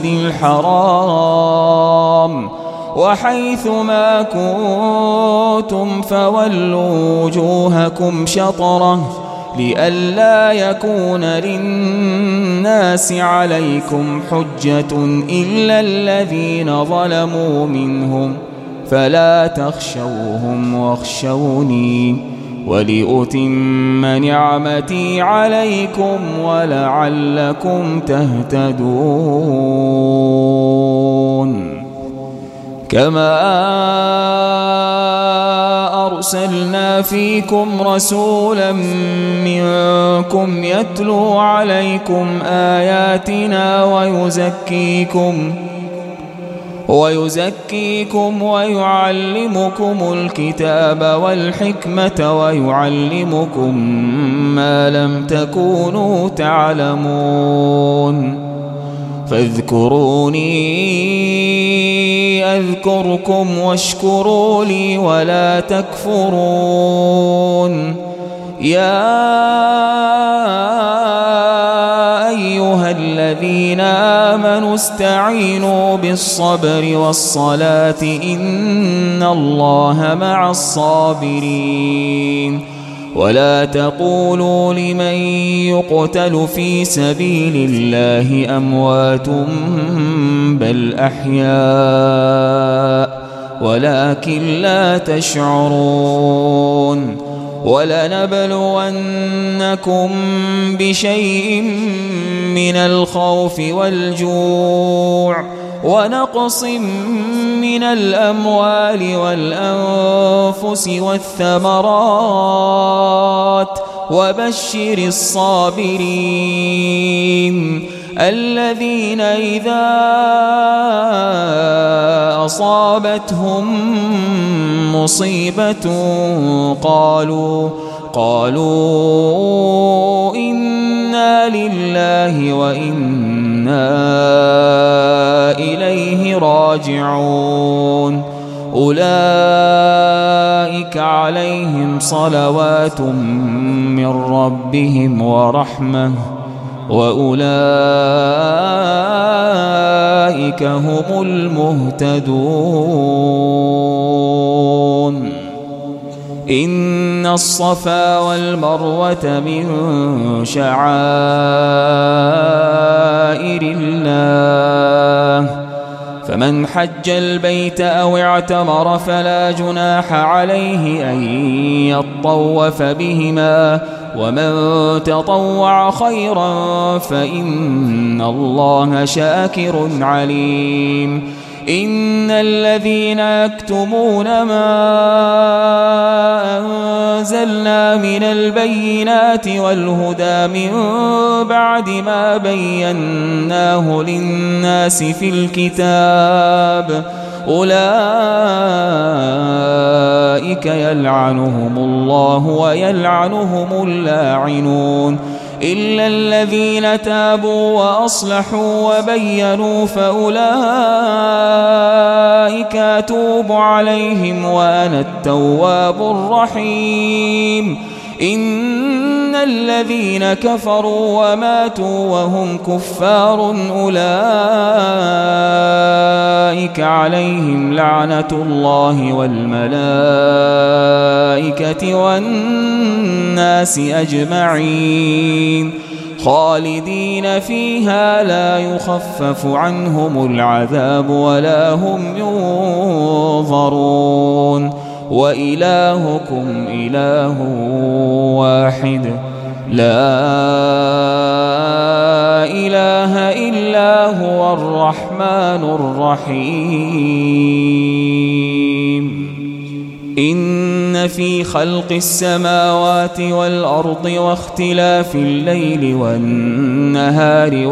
الحرام وحيث ما كنتم فولوا وجوهكم شطره لئلا يكون للناس عليكم حجة إلا الذين ظلموا منهم فلا تخشوهم واخشوني ولأتم نعمتي عليكم ولعلكم تهتدون. كما أرسلنا فيكم رسولا منكم يتلو عليكم آياتنا ويزكيكم ويعلمكم الكتاب والحكمة ويعلمكم ما لم تكونوا تعلمون. فاذكروني أذكركم واشكروا لي ولا تكفرون. يا أيها الذين آمنوا استعينوا بالصبر والصلاة إن الله مع الصابرين. ولا تقولوا لمن يقتل في سبيل الله أموات بل أحياء ولكن لا تشعرون. ولنبلونكم بشيء من الخوف والجوع ونقص من الأموال والأنفس والثمرات وبشر الصابرين الذين إذا أصابتهم مصيبة قالوا إنا لله وإنا إليه راجعون. أولئك عليهم صلوات من ربهم ورحمة وأولئك هم المهتدون. إن الصفا والمروة من شعائر الله فمن حج البيت أو اعتمر فلا جناح عليه أن يطوف بهما ومن تطوع خيرا فإن الله شاكر عليم إن الذين يكتمون ما أنزلنا من البينات والهدى من بعد ما بيناه للناس في الكتاب أولئك يلعنهم الله ويلعنهم اللاعنون إلا الذين تابوا وأصلحوا وبينوا فأولئك أتوب عليهم وأنا التواب الرحيم إن الذين كفروا وماتوا وهم كفار أولئك عليهم لعنة الله والملائكة والناس أجمعين خالدين فيها لا يخفف عنهم العذاب ولا هم ينظرون وإلهكم إله واحد لا إله إلا هو الرحمن الرحيم إن في خلق السماوات والأرض واختلاف الليل والنهار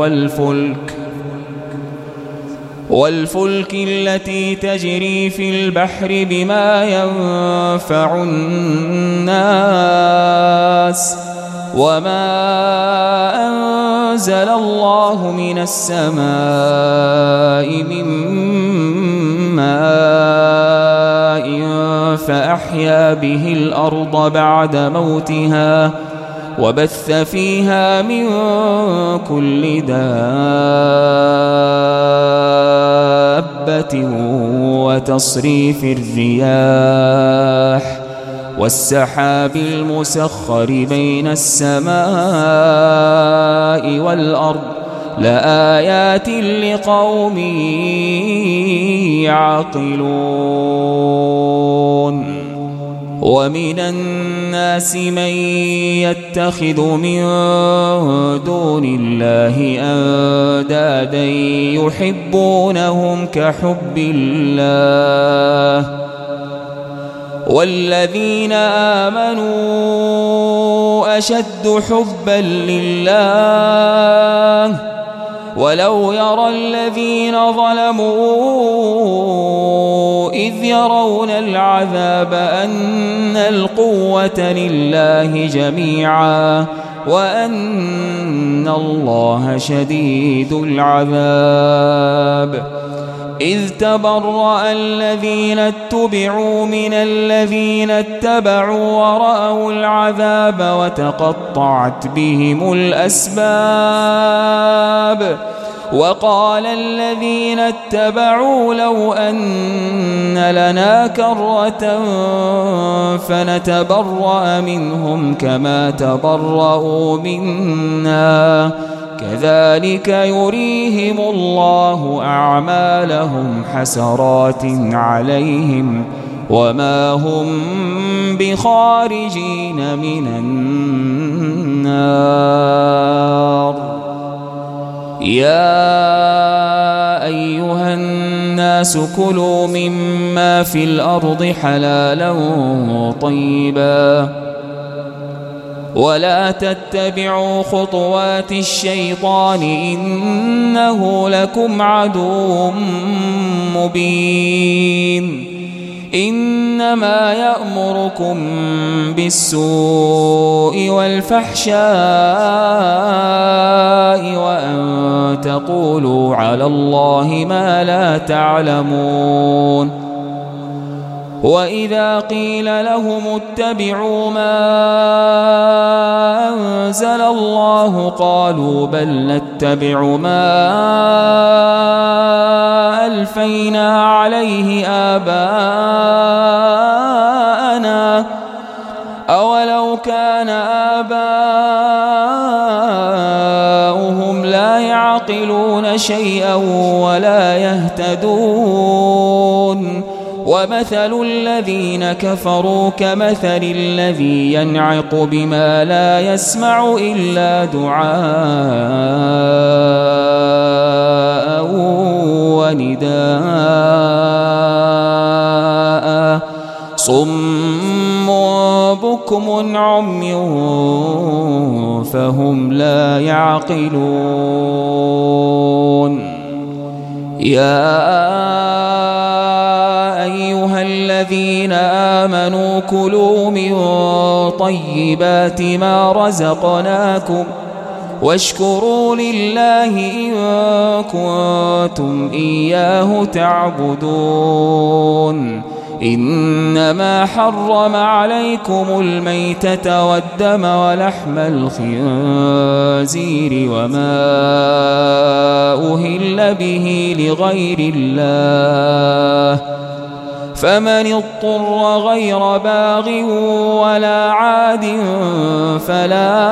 والفلك التي تجري في البحر بما ينفع الناس وما أنزل الله من السماء من ماء فأحيا به الأرض بعد موتها وبث فيها من كل دابة وتصريف الرياح والسحاب المسخر بين السماء والأرض لآيات لقوم يعقلون ومن الناس من يتخذ من دون الله أندادا يحبونهم كحب الله والذين آمنوا أشد حبا لله ولو يرى الذين ظلموا إذ يرون العذاب أن القوة لله جميعا وأن الله شديد العذاب إذ تبرأ الذين اتبعوا من الذين اتبعوا ورأوا العذاب وتقطعت بهم الأسباب وقال الذين اتبعوا لو أن لنا كرة فنتبرأ منهم كما تبرأوا منا كذلك يريهم الله أعمالهم حسرات عليهم وما هم بخارجين من النار يا أيها الناس كلوا مما في الأرض حلالا طيبا ولا تتبعوا خطوات الشيطان إنه لكم عدو مبين إنما يأمركم بالسوء والفحشاء وأن تقولوا على الله ما لا تعلمون وإذا قيل لهم اتبعوا ما أنزل الله قالوا بل نتبع ما ألفينا عليه آباءنا أولو كان آباؤهم لا يعقلون شيئا ولا يهتدون ومثل الذين كفروا كمثل الذي ينعق بما لا يسمع إلا دعاء ونداء صم بكم عمي فهم لا يعقلون يا أيها الذين آمنوا كلوا من طيبات ما رزقناكم واشكروا لله إن كنتم إياه تعبدون إنما حرم عليكم الميتة والدم ولحم الخنزير وما أهل به لغير الله فمن اضطر غير باغ ولا عاد فلا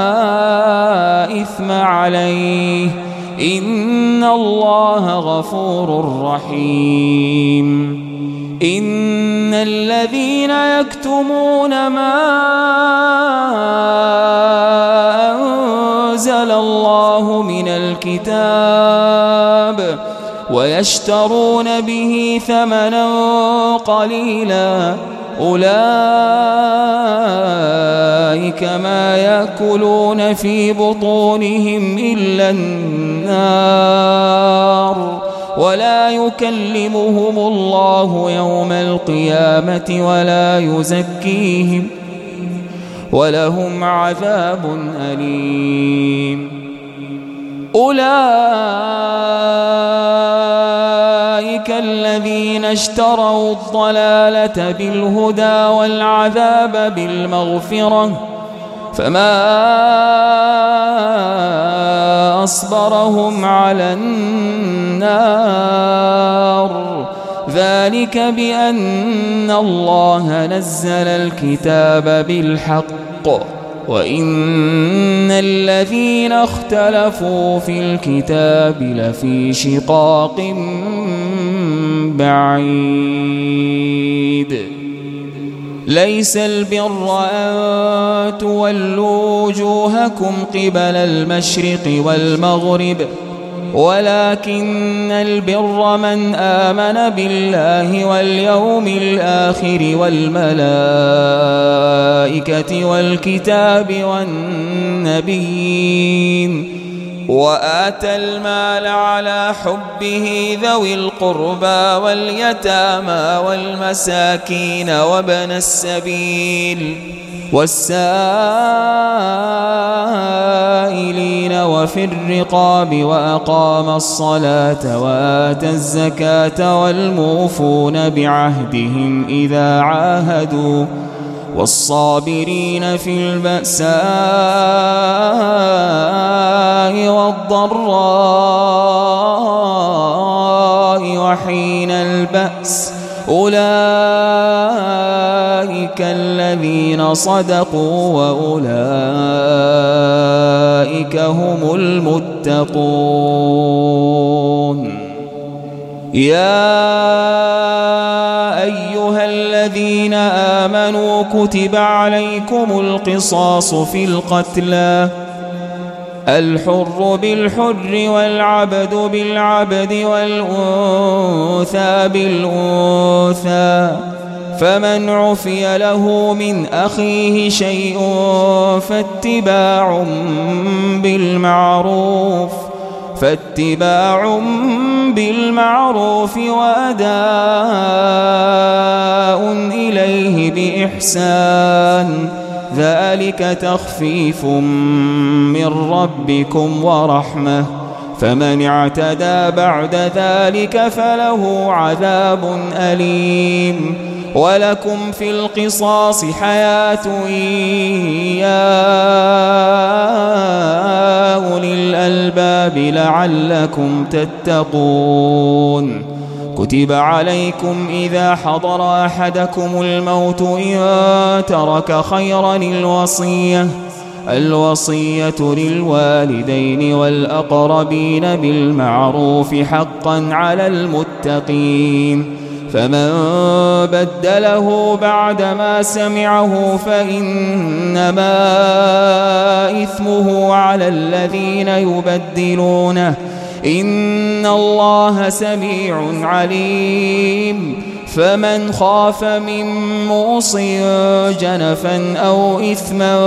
إثم عليه إن الله غفور رحيم إن الذين يكتمون ما أنزل الله من الكتاب ويشترون به ثمنا قليلا أولئك ما يأكلون في بطونهم إلا النار ولا يكلمهم الله يوم القيامة ولا يزكيهم ولهم عذاب أليم أولئك الذين اشتروا الضلالة بالهدى والعذاب بالمغفرة فما أصبرهم على النار ذلك بأن الله نزل الكتاب بالحق وإن الذين اختلفوا في الكتاب لفي شقاق بعيد ليس البر أن تولوا وجوهكم قبل المشرق والمغرب ولكن البر من آمن بالله واليوم الآخر والملائكة والكتاب والنبيين وآتى المال على حبه ذوي القربى واليتامى والمساكين وابن السبيل والسائلين وفي الرقاب وأقام الصلاة وآتى الزكاة والموفون بعهدهم إذا عاهدوا والصابرين في البأساء والضراء وحين البأس أولئك الذين صدقوا وأولئك هم المتقون يا أيها الذين آمنوا كتب عليكم القصاص في القتلى الحر بالحر والعبد بالعبد والأنثى بالأنثى فمن عفي له من أخيه شيء فاتباع بالمعروف وأداء إليه بإحسان ذلك تخفيف من ربكم ورحمة فمن اعتدى بعد ذلك فله عذاب أليم ولكم في القصاص حياة يا أولي الألباب لعلكم تتقون كتب عليكم إذا حضر أحدكم الموت إن ترك خيرا الوصية للوالدين والأقربين بالمعروف حقا على المتقين فمن بدله بعدما سمعه فإنما إثمه على الذين يبدلونه إن الله سميع عليم فمن خاف من موص جنفا أو إثما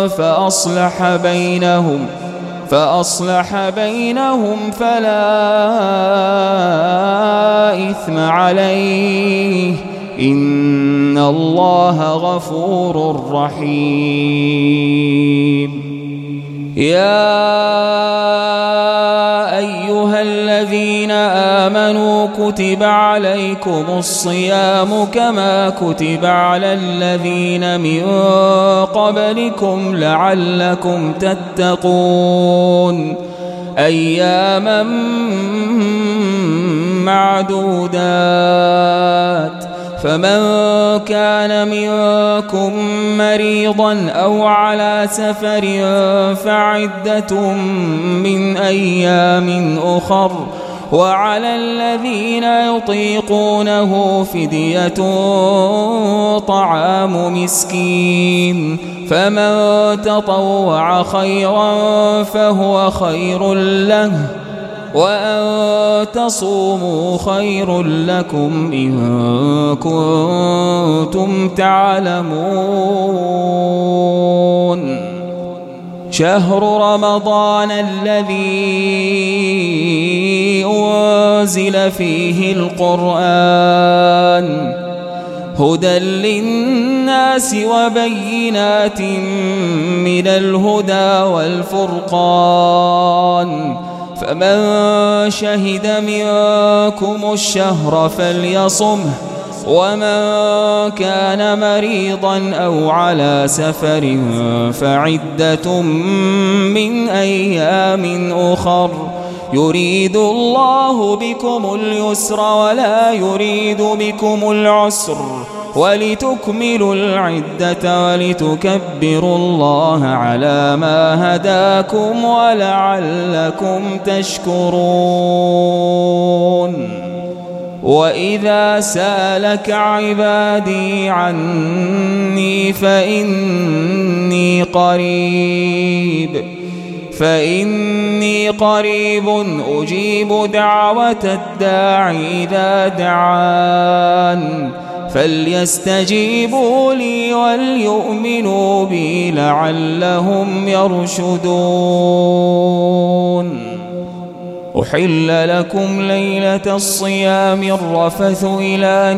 فأصلح بينهم فلا إثم عليه إن الله غفور رحيم. يا أيها الذين آمنوا كتب عليكم الصيام كما كتب على الذين من قبلكم لعلكم تتقون أياما معدودات فمن كان منكم مريضا أو على سفر فعدة من أيام أخر وعلى الذين يطيقونه فدية طعام مسكين فمن تطوع خيرا فهو خير له وأن تصوموا خير لكم إن كنتم تعلمون. شهر رمضان الذي أنزل فيه القرآن هدى للناس وبينات من الهدى والفرقان فمن شهد منكم الشهر فليصمه ومن كان مريضا أو على سفر فعدة من أيام أخر يريد الله بكم اليسر ولا يريد بكم العسر ولتكملوا العدة ولتكبروا الله على ما هداكم ولعلكم تشكرون. وإذا سألك عبادي عني فإني قريب أجيب دعوة الداع إذا دعان فليستجيبوا لي وليؤمنوا بي لعلهم يرشدون. أحل لكم ليلة الصيام الرفث إلى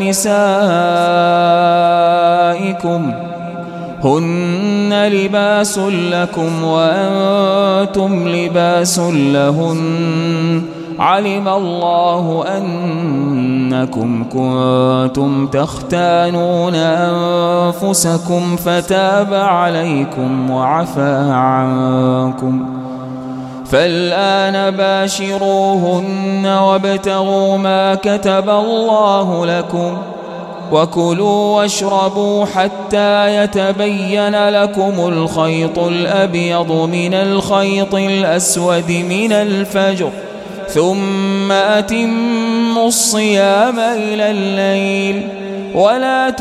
نسائكم هن لباس لكم وأنتم لباس لهن علم الله أنكم كنتم تختانون أنفسكم فتاب عليكم وعفى عنكم فالآن باشروهن وابتغوا ما كتب الله لكم وكلوا واشربوا حتى يتبين لكم الخيط الأبيض من الخيط الأسود من الفجر ثم أتموا الصيام إلى الليل ولا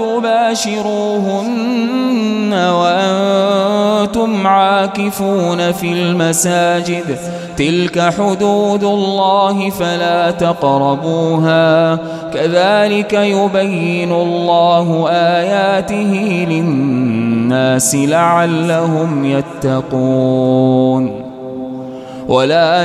تباشروهن وأنتم عاكفون في المساجد تلك حدود الله فلا تقربوها كذلك يبين الله آياته للناس لعلهم يتقون. ولا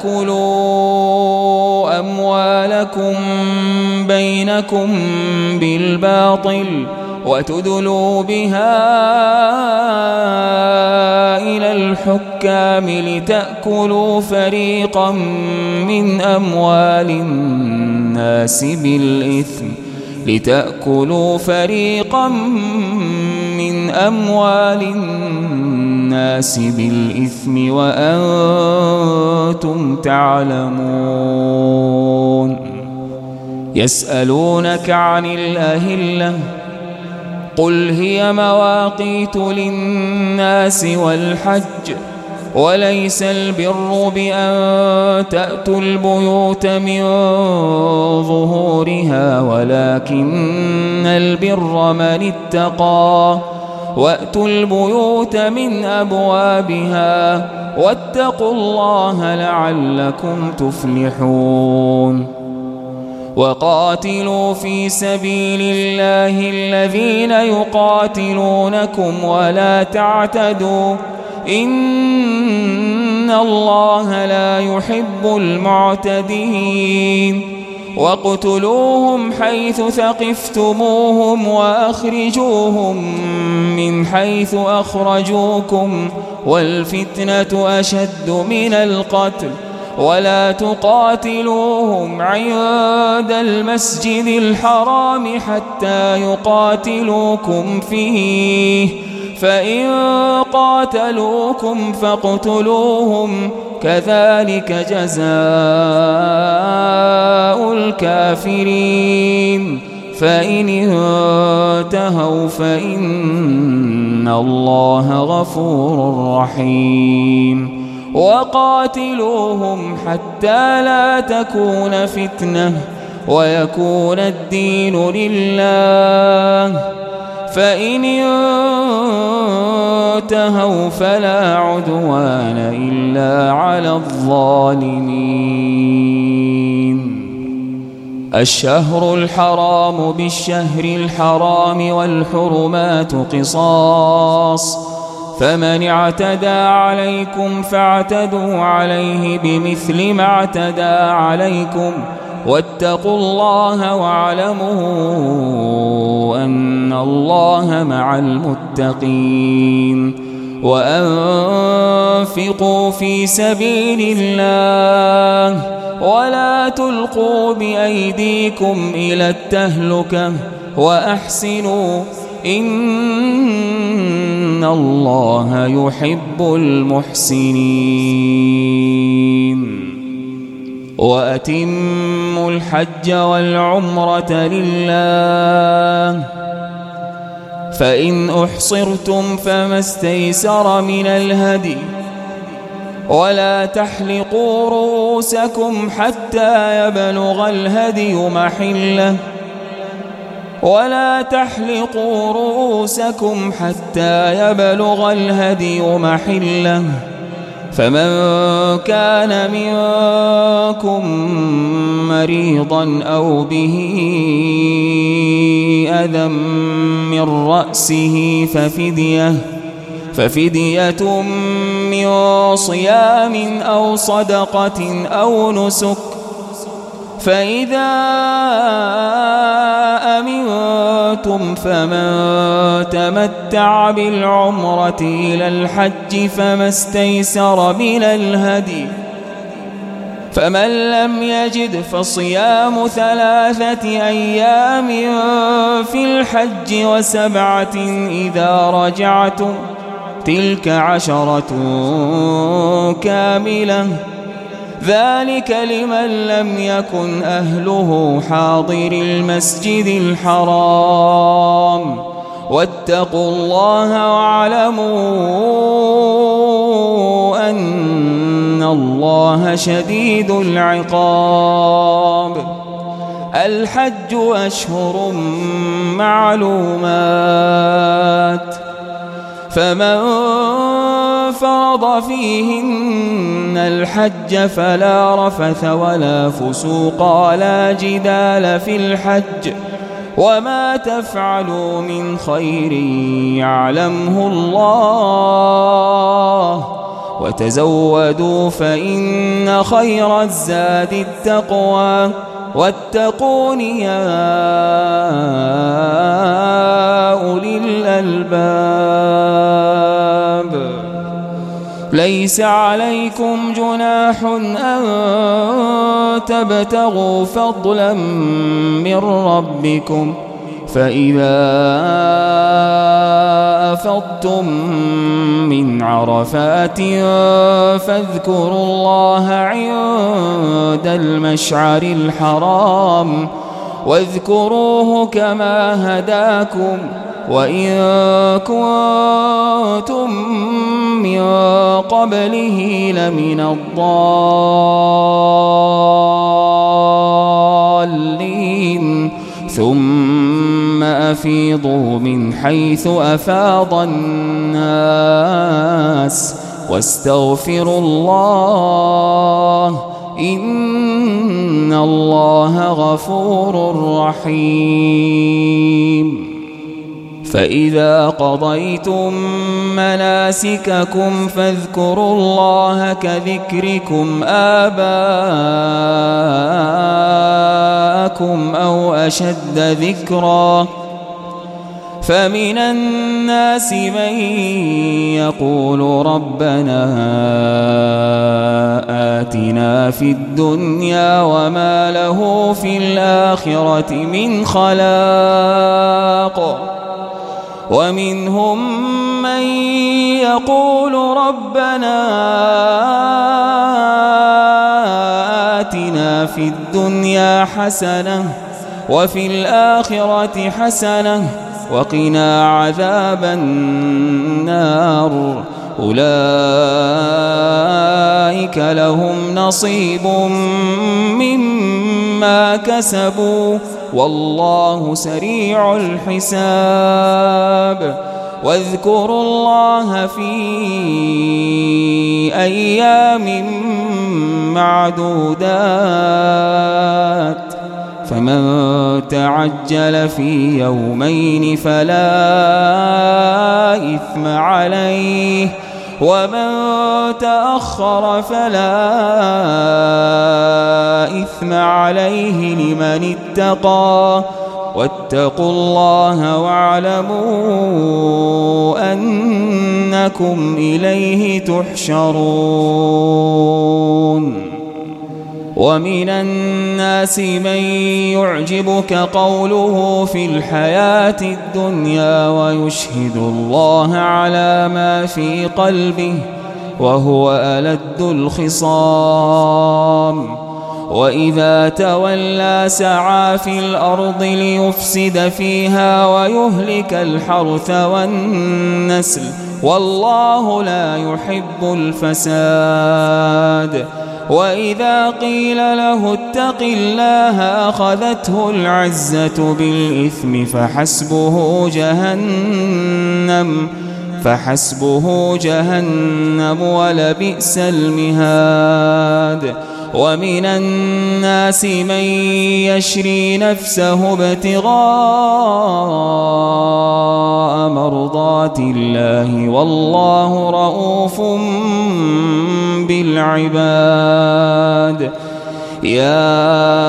تأكلوا أموالكم بينكم بالباطل وتدلوا بها إلى الحكام لتأكلوا فريقا من أموال الناس بالإثم وأنتم تعلمون. يسألونك عن الأهلة قل هي مواقيت للناس والحج وليس البر بأن تأتوا البيوت من ظهورها ولكن البر من اتقى وأتوا البيوت من أبوابها واتقوا الله لعلكم تفلحون وقاتلوا في سبيل الله الذين يقاتلونكم ولا تعتدوا إن الله لا يحب المعتدين واقتلوهم حيث ثقفتموهم وأخرجوهم من حيث أخرجوكم والفتنة أشد من القتل ولا تقاتلوهم عند المسجد الحرام حتى يقاتلوكم فيه فإن قاتلوكم فاقتلوهم كذلك جزاء الكافرين فإن انتهوا فإن الله غفور رحيم وقاتلوهم حتى لا تكون فتنة ويكون الدين لله فإن انتهوا فلا عدوان إلا على الظالمين الشهر الحرام بالشهر الحرام والحرمات قصاص فمن اعتدى عليكم فاعتدوا عليه بمثل ما اعتدى عليكم واتقوا الله واعلموا أن الله مع المتقين وأنفقوا في سبيل الله ولا تلقوا بأيديكم إلى التهلكة وأحسنوا إن الله يحب المحسنين وأتموا الحج والعمرة لله فإن أحصرتم فما استيسر من الهدي ولا تحلقوا رؤوسكم حتى يبلغ الهدي محله ولا تحلقوا رؤوسكم حتى يبلغ الهدي محله فمن كان منكم مريضا أو به أذى من رأسه ففدية من صيام أو صدقة أو نسك فإذا أمنتم فمن تمتع بالعمرة إلى الحج فما استيسر من الهدي فمن لم يجد فصيام 3 أيام في الحج و7 إذا رجعتم تلك 10 كاملة ذلك لمن لم يكن أهله حاضر المسجد الحرام واتقوا الله واعلموا أن الله شديد العقاب الحج أشهر معلومات فمن فرض فيهن الحج فلا رفث ولا فسوق ولا جدال في الحج وما تفعلوا من خير يعلمه الله وتزودوا فإن خير الزاد التقوى واتقون يا أولي الألباب ليس عليكم جناح أن تبتغوا فضلا من ربكم فإذا أفضتم من عرفات فاذكروا الله عند المشعر الحرام واذكروه كما هداكم وإن كنتم من قبله لمن الضالين ثم أفيضوا من حيث أفاض الناس واستغفروا الله إن الله غفور رحيم. فإذا قضيتم مناسككم فاذكروا الله كذكركم آباءكم أو أشد ذكرا فمن الناس من يقول ربنا آتنا في الدنيا وما له في الآخرة من خلاق ومنهم من يقول ربنا آتنا في الدنيا حسنة وفي الآخرة حسنة وقنا عذاب النار أولئك لهم نصيب مما كسبوا والله سريع الحساب. واذكروا الله في أيام معدودات فمن تعجل في يومين فلا إثم عليه ومن تأخر فلا إثم عليه لمن اتقى واتقوا الله واعلموا أنكم إليه تحشرون. ومن الناس من يعجبك قوله في الحياة الدنيا ويشهد الله على ما في قلبه وهو ألد الخصام وإذا تولى سعى في الأرض ليفسد فيها ويهلك الحرث والنسل والله لا يحب الفساد. وإذا قيل له اتق الله أخذته العزة بالإثم فحسبه جهنم ولبئس المهاد. ومن الناس من يشري نفسه ابتغاء مرضات الله والله رؤوف بالعباد. يا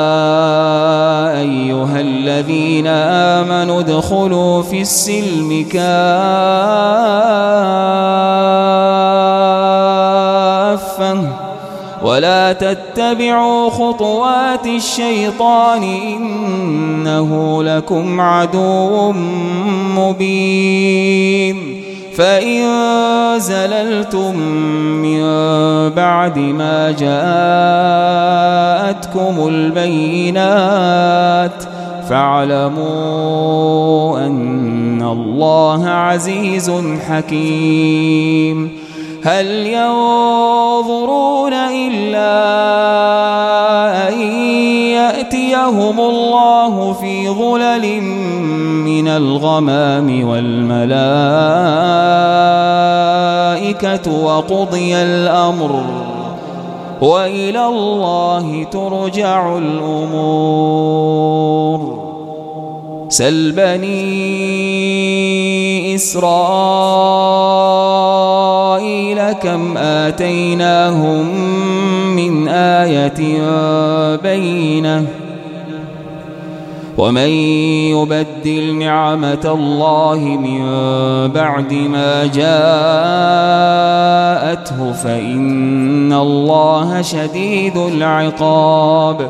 أيها الذين آمنوا ادخلوا في السلم كافة ولا تتبعوا خطوات الشيطان إنه لكم عدو مبين. فإن زللتم من بعد ما جاءتكم البينات فاعلموا أن الله عزيز حكيم. هل ينظرون إلا أن يأتيهم الله في ظلل من الغمام والملائكة وقضي الأمر وإلى الله ترجع الأمور. سل بني إسرائيل كم آتيناهم من آية بينة ومن يبدل نعمة الله من بعد ما جاءته فإن الله شديد العقاب.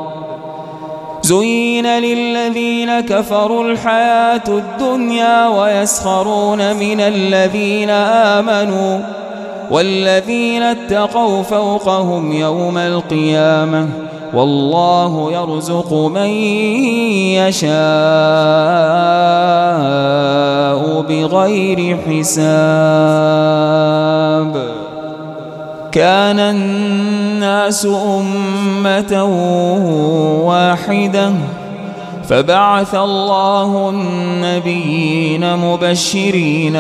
زين للذين كفروا الحياة الدنيا ويسخرون من الذين آمنوا والذين اتقوا فوقهم يوم القيامة والله يرزق من يشاء بغير حساب. كان الناس أمة واحدة فبعث الله النبيين مبشرين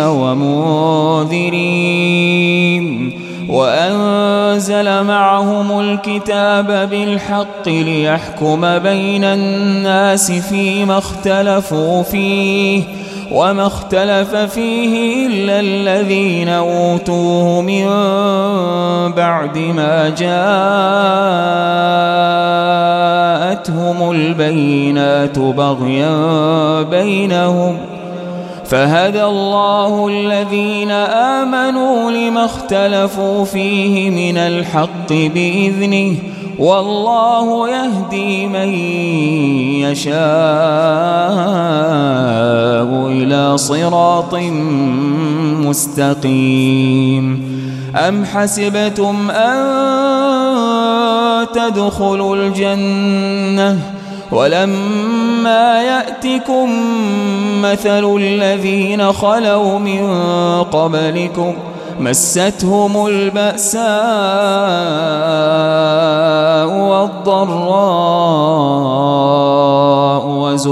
ومنذرين وأنزل معهم الكتاب بالحق ليحكم بين الناس فيما اختلفوا فيه وما اختلف فيه إلا الذين أوتوه من بعد ما جاءتهم البينات بغيا بينهم فهدى الله الذين آمنوا لما اختلفوا فيه من الحق بإذنه والله يهدي من يشاء إلى صراط مستقيم. أم حسبتم أن تدخلوا الجنة ولما يأتكم مثل الذين خلوا من قبلكم مستهم البأساء والضراء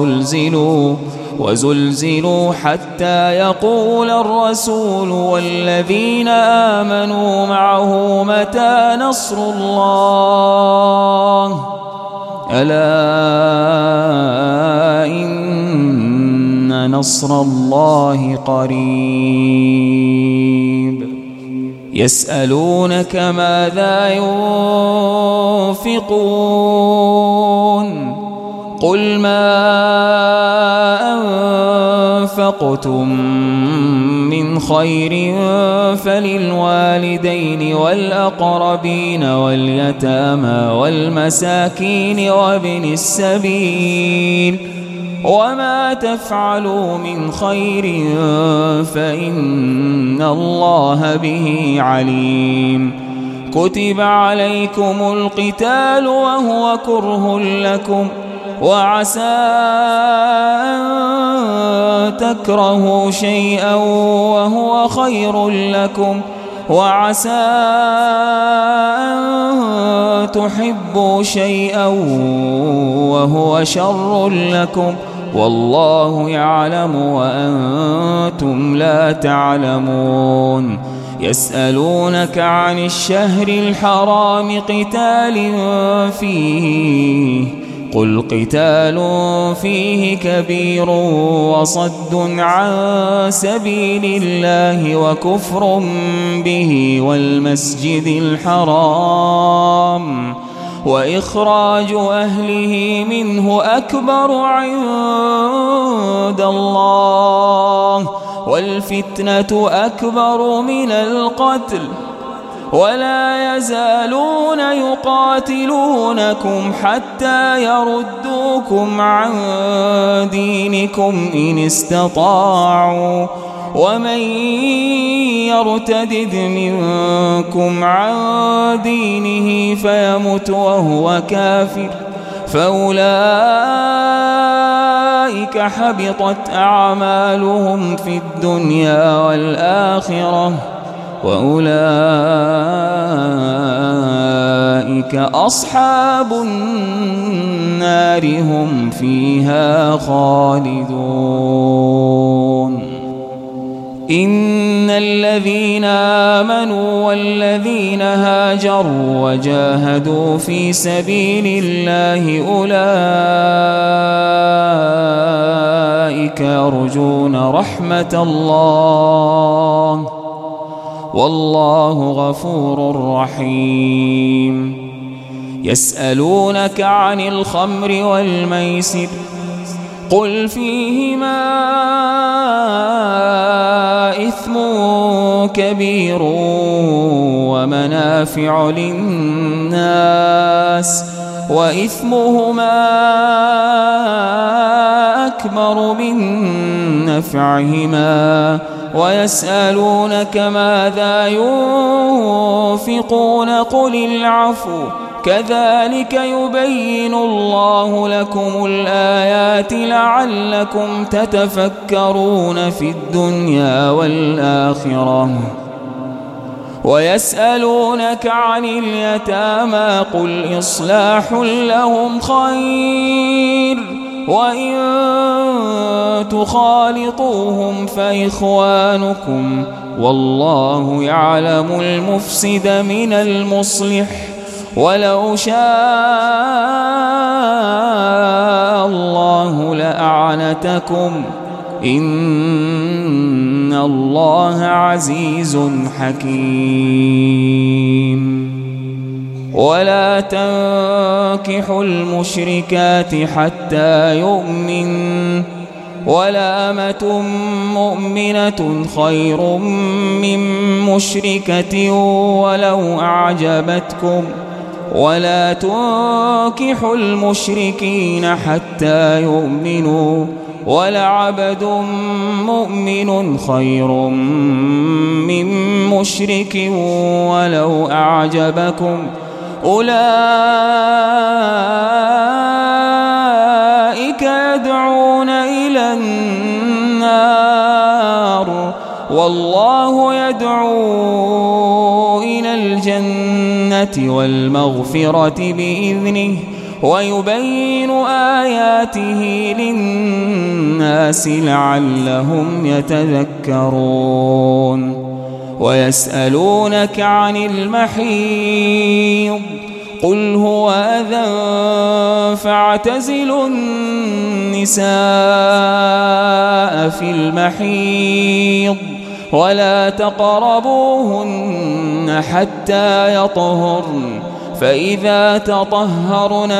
وزلزلوا حتى يقول الرسول والذين آمنوا معه متى نصر الله ألا إن نصر الله قريب. يسألونك ماذا ينفقون قل ما أنفقتم من خير فللوالدين والأقربين واليتامى والمساكين وابن السبيل وما تفعلوا من خير فإن الله به عليم. كتب عليكم القتال وهو كره لكم وعسى أن تكرهوا شيئا وهو خير لكم وعسى أن تحبوا شيئا وهو شر لكم والله يعلم وأنتم لا تعلمون. يسألونك عن الشهر الحرام قتال فيه قل قتال فيه كبير وصد عن سبيل الله وكفر به والمسجد الحرام وإخراج أهله منه أكبر عند الله والفتنة أكبر من القتل ولا يزالون يقاتلونكم حتى يردوكم عن دينكم إن استطاعوا ومن يرتدد منكم عن دينه فيمت وهو كافر فأولئك حبطت أعمالهم في الدنيا والآخرة وأولئك أصحاب النار هم فيها خالدون. إن الذين آمنوا والذين هاجروا وجاهدوا في سبيل الله أولئك يرجون رحمة الله والله غفور رحيم. يسألونك عن الخمر والميسر قل فيهما إثم كبير ومنافع للناس وإثمهما أكبر من نفعهما ويسألونك ماذا ينفقون قل العفو كذلك يبين الله لكم الآيات لعلكم تتفكرون في الدنيا والآخرة. ويسألونك عن اليتامى قل إصلاح لهم خير وإن تخالطوهم فإخوانكم والله يعلم المفسد من المصلح ولو شاء الله لأعنتكم إن الله عزيز حكيم. ولا تنكحوا المشركات حتى يؤمن ولا أمة مؤمنة خير من مشركة ولو أعجبتكم ولا تنكحوا المشركين حتى يؤمنوا ولعبد مؤمن خير من مشرك ولو أعجبكم أولئك يدعون إلى النار والله يدعو إلى الجنة والمغفرة بإذنه ويبين آياته للناس لعلهم يتذكرون. ويسألونك عن المحيض قل هو أذى فاعتزلوا النساء في المحيض ولا تقربوهن حتى يطهرن فإذا تطهرن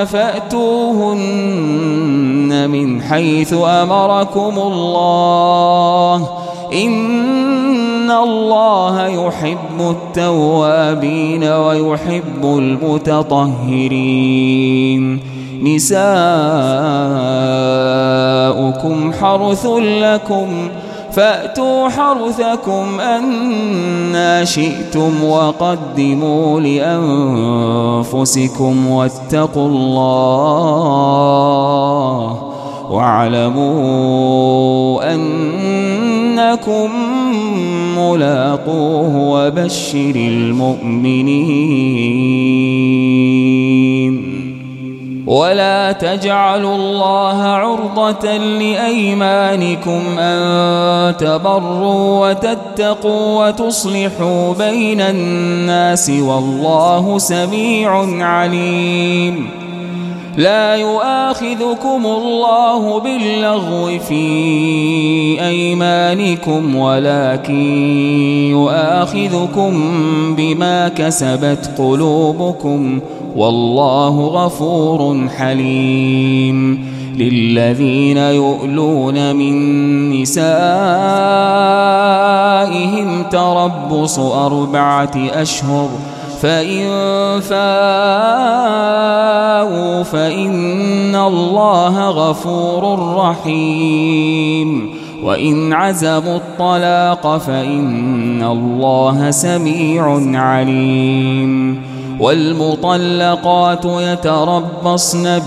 فأتوهن من حيث أمركم الله إن الله يحب التوابين ويحب المتطهرين. نساؤكم حرث لكم فأتوا حرثكم أنى شئتم وقدموا لأنفسكم واتقوا الله واعلموا أنكم ملاقوه وبشر المؤمنين. ولا تجعلوا الله عرضة لأيمانكم أن تبروا وتتقوا وتصلحوا بين الناس والله سميع عليم. لا يؤاخذكم الله باللغو في أيمانكم ولكن يؤاخذكم بما كسبت قلوبكم والله غفور حليم. للذين يؤلون من نسائهم تربص 4 أشهر فإن فاءوا فإن الله غفور رحيم وإن عزموا الطلاق فإن الله سميع عليم. والمطلقات يتربصن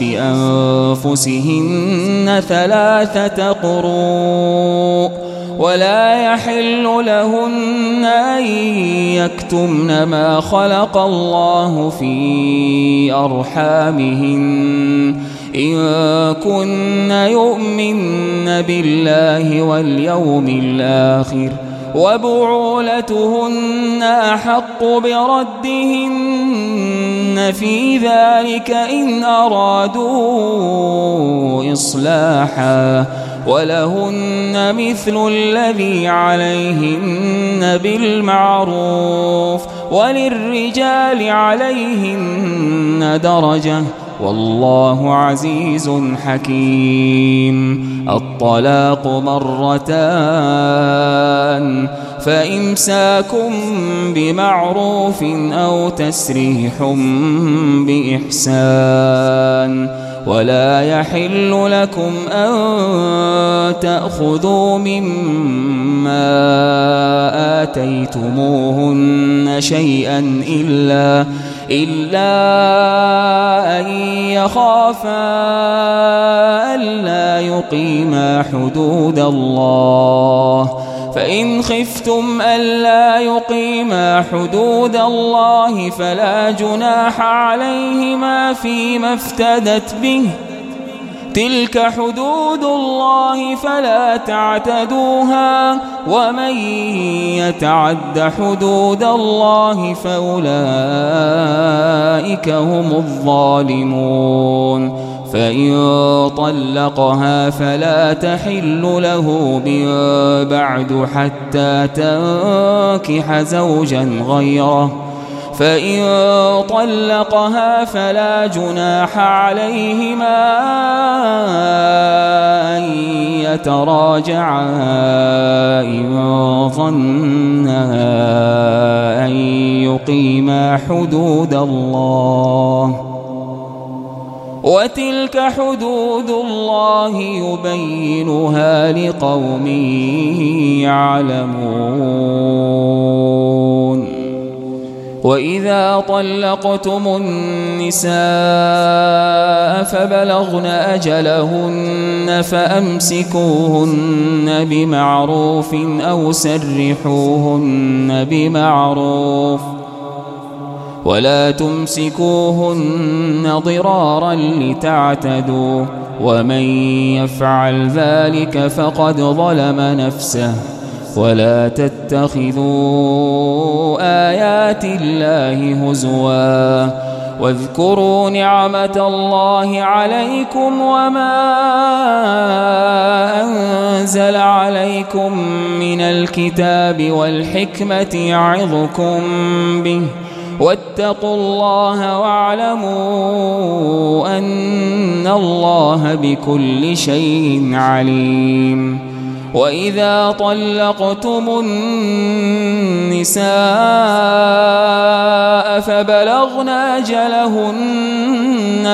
بأنفسهن 3 قروء ولا يحل لهن أن يكتمن ما خلق الله في أرحامهن إن كن يؤمن بالله واليوم الآخر وبعولتهن أحق بردهن في ذلك إن أرادوا إصلاحا ولهن مثل الذي عليهن بالمعروف وللرجال عليهن درجة والله عزيز حكيم. الطلاق 2 فإمساكم بمعروف أو تسريح بإحسان ولا يحل لكم أن تأخذوا مما آتيتموهن شيئا إلا أن يخافا ألا يقيما حدود الله، فإن خفتم ألا يقيما حدود الله فلا جناح عليهما فيما افتدت به، تلك حدود الله فلا تعتدوها، ومن يتعد حدود الله فأولئك هم الظالمون. فإن طلقها فلا تحل له من بعد حتى تنكح زوجا غيره، فإن طلقها فلا جناح عليهما أن يتراجعا إن ظنا أن يقيما حدود الله، وتلك حدود الله يبينها لقوم يعلمون. وإذا طلقتم النساء فبلغن أجلهن فأمسكوهن بمعروف أو سرحوهن بمعروف، ولا تمسكوهن ضرارا لتعتدوا، ومن يفعل ذلك فقد ظلم نفسه. ولا تتخذوا آيات الله هزوا، واذكروا نعمة الله عليكم وما أنزل عليكم من الكتاب والحكمة يعظكم به، واتقوا الله واعلموا أن الله بكل شيء عليم. وإذا طلقتم النساء فبلغن أجلهن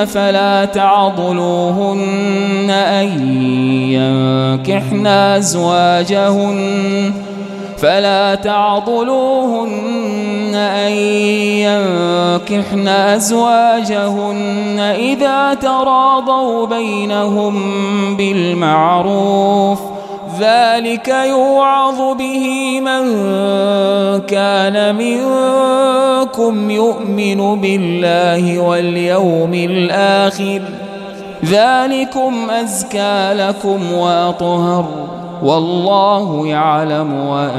فلا تعضلوهن أن ينكحن أزواجهن إذا تراضوا بينهم بالمعروف، ذلك يوعظ به من كان منكم يؤمن بالله واليوم الآخر، ذلكم أزكى لكم وأطهر، والله يعلم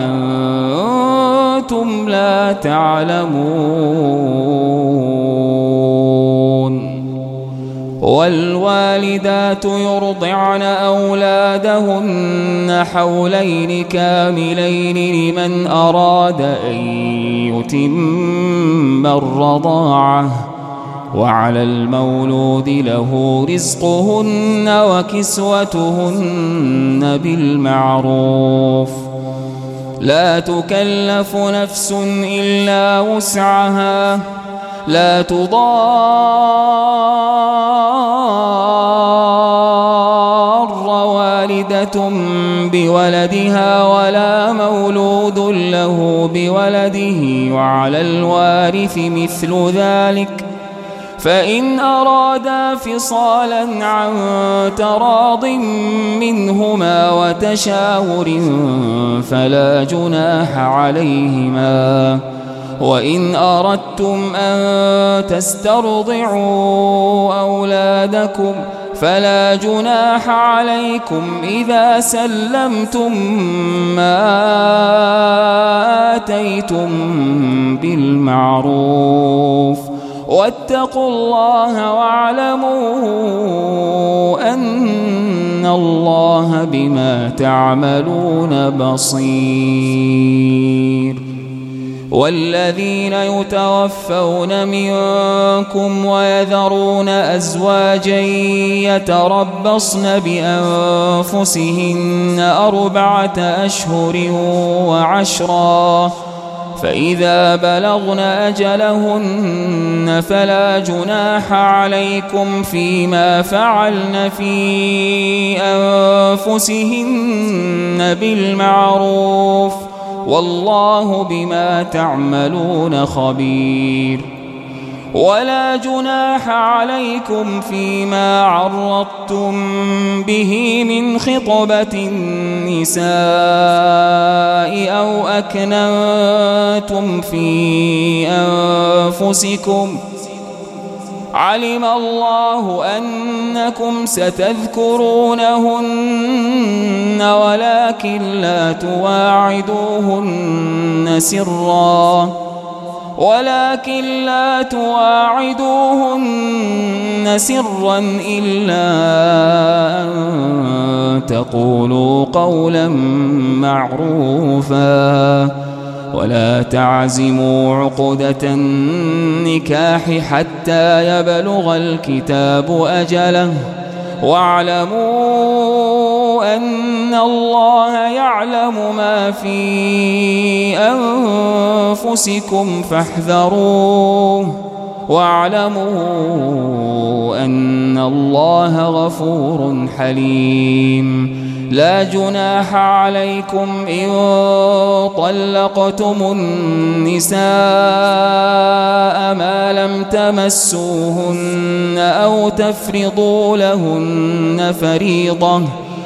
وأنتم لا تعلمون. والوالدات يرضعن أولادهن حولين كاملين لمن أراد أن يتم الرضاعة، وعلى المولود له رزقهن وكسوتهن بالمعروف، لا تكلف نفس إلا وسعها، لا تضار والدة بولدها ولا مولود له بولده، وعلى الوارث مثل ذلك، فإن أرادا فصالا عن تراض منهما وتشاور فلا جناح عليهما. وإن أردتم أن تسترضعوا أولادكم فلا جناح عليكم إذا سلمتم ما آتيتم بالمعروف، واتقوا الله واعلموا أن الله بما تعملون بصير. والذين يتوفون منكم ويذرون أزواجا يتربصن بأنفسهن 4 أشهر و10، فإذا بلغن أجلهن فلا جناح عليكم فيما فعلن في أنفسهن بالمعروف، والله بما تعملون خبير. ولا جناح عليكم فيما عرضتم به من خطبة النساء أو أكننتم في أنفسكم علم الله أنكم ستذكرونهن ولكن لا تواعدوهن سرا إلا أن تقولوا قولا معروفا ولا تعزموا عقدة النكاح حتى يبلغ الكتاب أجله واعلموا أن الله يعلم ما في أنفسكم فاحذروه واعلموا أن الله غفور حليم لا جناح عليكم إن طلقتم النساء ما لم تمسوهن أو تفرضوا لهن فريضة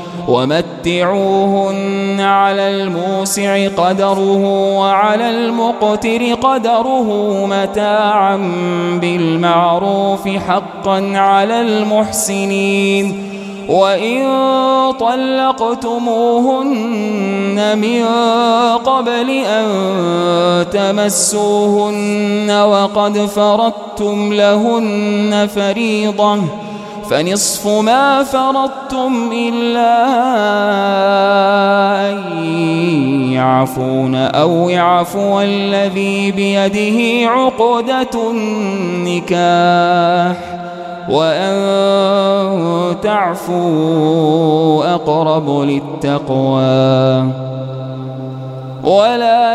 ومتعوهن على الموسع قدره وعلى المقتر قدره متاعا بالمعروف حقا على المحسنين وإن طلقتموهن من قبل أن تمسوهن وقد فرضتم لهن فريضة فنصف ما فرضتم إلا أن يعفون أو يعفو الذي بيده عقدة النكاح وأن تعفوا أقرب للتقوى ولا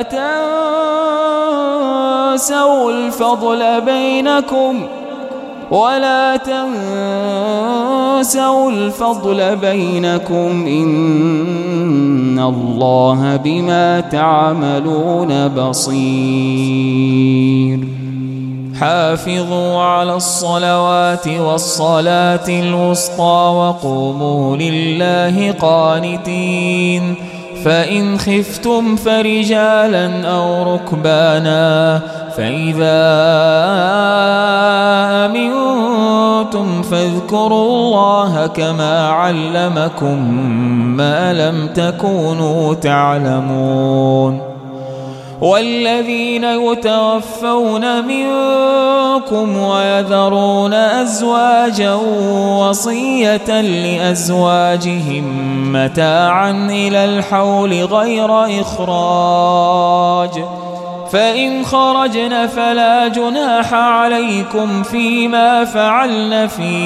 تنسوا الفضل بينكم إن الله بما تعملون بصير حافظوا على الصلوات والصلاة الوسطى وقوموا لله قانتين فإن خفتم فرجالا أو ركبانا فإذا أمنتم فاذكروا الله كما علمكم ما لم تكونوا تعلمون والذين يتوفون منكم ويذرون أزواجا وصية لأزواجهم متاعا إلى الحول غير إخراج فإن خرجن فلا جناح عليكم فيما فعلن في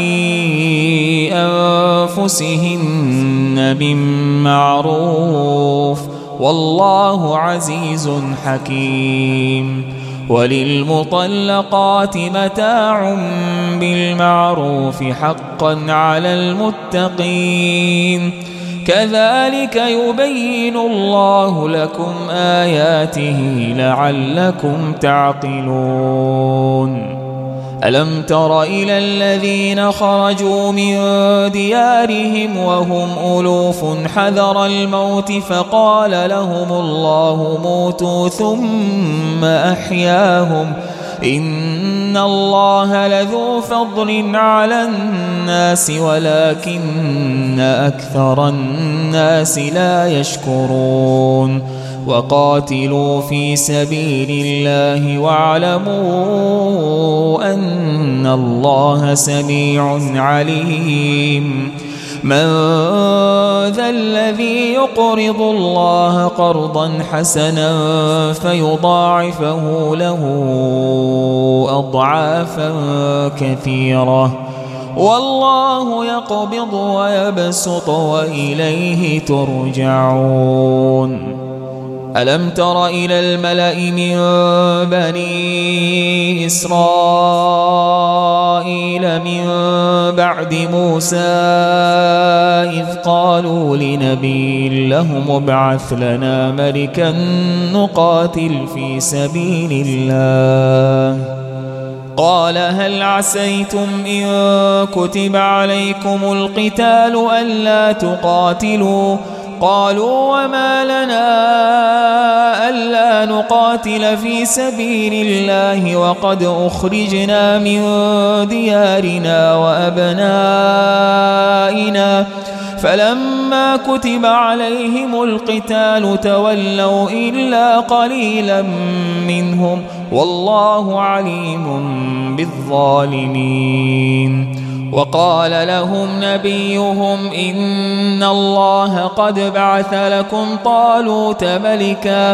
أنفسهن بالمعروف والله عزيز حكيم وللمطلقات متاع بالمعروف حقا على المتقين كذلك يبين الله لكم آياته لعلكم تعقلون ألم تر إلى الذين خرجوا من ديارهم وهم ألوف حذر الموت فقال لهم الله موتوا ثم أحياهم إن الله لذو فضل على الناس ولكن أكثر الناس لا يشكرون وقاتلوا في سبيل الله واعلموا أن الله سميع عليم من ذا الذي يقرض الله قرضا حسنا فيضاعفه له أضعافا كثيرة والله يقبض ويبسط وإليه ترجعون ألم تر إلى الملأ من بني إسرائيل من بعد موسى إذ قالوا لنبي لهم ابعث لنا ملكا نقاتل في سبيل الله قال هل عسيتم إن كتب عليكم القتال ألا تقاتلوا قالوا وما لنا ألا نقاتل في سبيل الله وقد أخرجنا من ديارنا وأبنائنا فلما كتب عليهم القتال تولوا إلا قليلا منهم والله عليم بالظالمين. وقال لهم نبيهم إن الله قد بعث لكم طالوت ملكا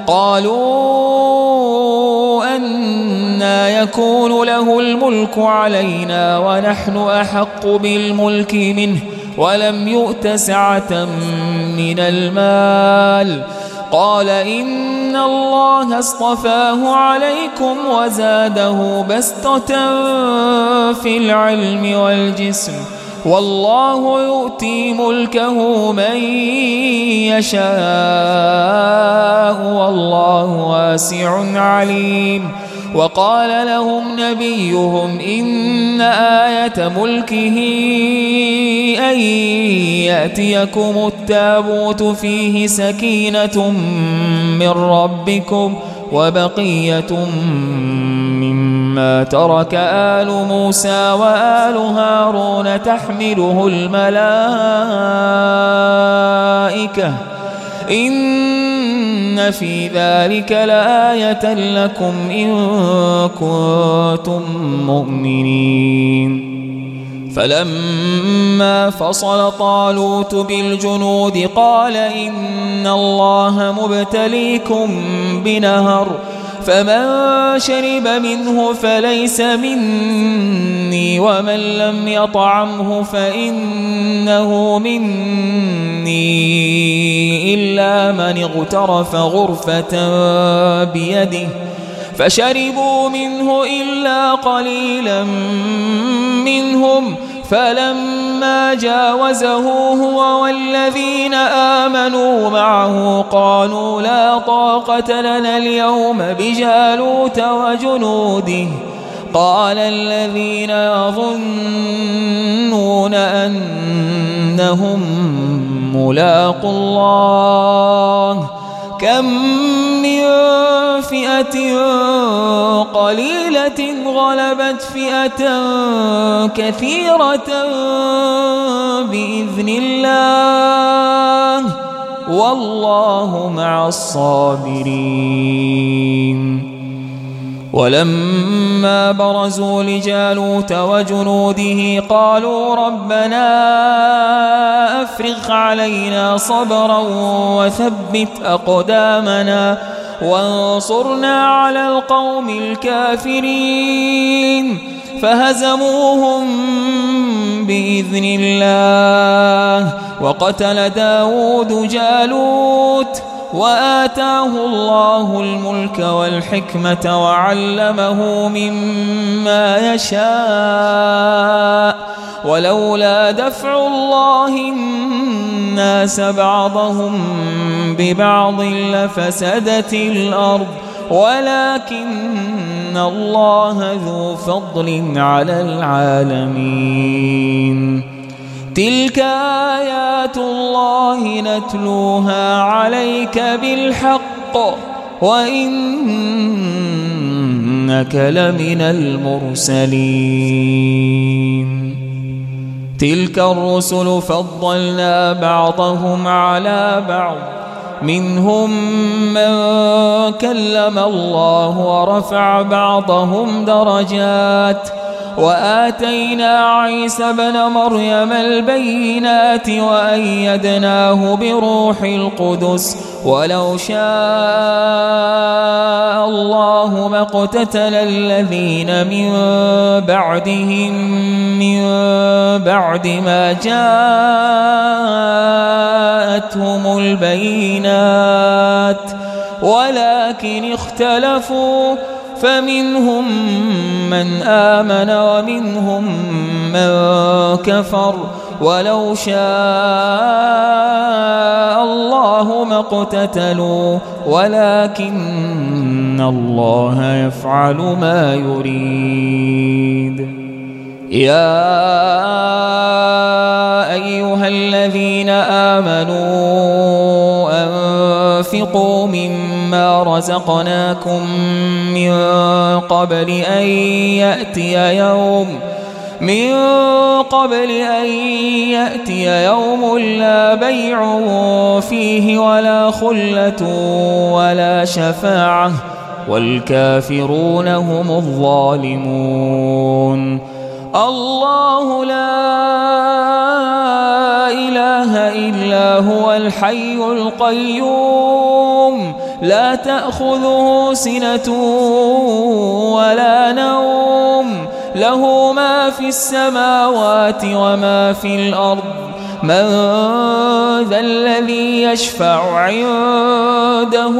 قالوا أنى يكون له الملك علينا ونحن أحق بالملك منه ولم يؤت سعة من المال قال إن الله اصطفاه عليكم وزاده بسطة في العلم والجسم والله يؤتي ملكه من يشاء والله واسع عليم. وقال لهم نبيهم إن آية ملكه أن يأتيكم التابوت فيه سكينة من ربكم وبقية مما ترك آل موسى وآل هارون تحمله الملائكة إن في ذلك لآية لكم إن كنتم مؤمنين. فلما فصل طالوت بالجنود قال إن الله مبتليكم بنهر فمن شرب منه فليس مني ومن لم يطعمه فإنه مني إلا من اغترف غرفة بيده فشربوا منه إلا قليلا منهم فلما جاوزه هو والذين آمنوا معه قالوا لا طاقة لنا اليوم بجالوت وجنوده قال الذين يظنون أنهم ملاقوا الله كم من فئة قليلة غلبت فئة كثيرة بإذن الله والله مع الصابرين. ولما برزوا لجالوت وجنوده قالوا ربنا أفرغ علينا صبرا وثبت أقدامنا وانصرنا على القوم الكافرين فهزموهم بإذن الله وقتل داود جالوت وآتاه الله الملك والحكمة وعلمه مما يشاء ولولا دفع الله الناس بعضهم ببعض لفسدت الأرض ولكن الله ذو فضل على العالمين. تلك آيات الله نتلوها عليك بالحق وإنك لمن المرسلين. تلك الرسل فضلنا بعضهم على بعض منهم من كلم الله ورفع بعضهم درجات وآتينا عيسى ابن مريم البينات وأيدناه بروح القدس ولو شاء الله ما اقتتل الذين من بعدهم من بعد ما جاءتهم البينات ولكن اختلفوا فمنهم من آمن ومنهم من كفر ولو شاء الله ما اقتتلوا ولكن الله يفعل ما يريد. يا أيها الذين آمنوا أنفقوا مما رزقناكم من قبل أن يأتي يوم لا بيع فيه ولا خلة ولا شفاعة والكافرون هم الظالمون. الله لا إله إلا هو الحي القيوم لا تأخذه سنة ولا نوم له ما في السماوات وما في الأرض. من ذا الذي يشفع عنده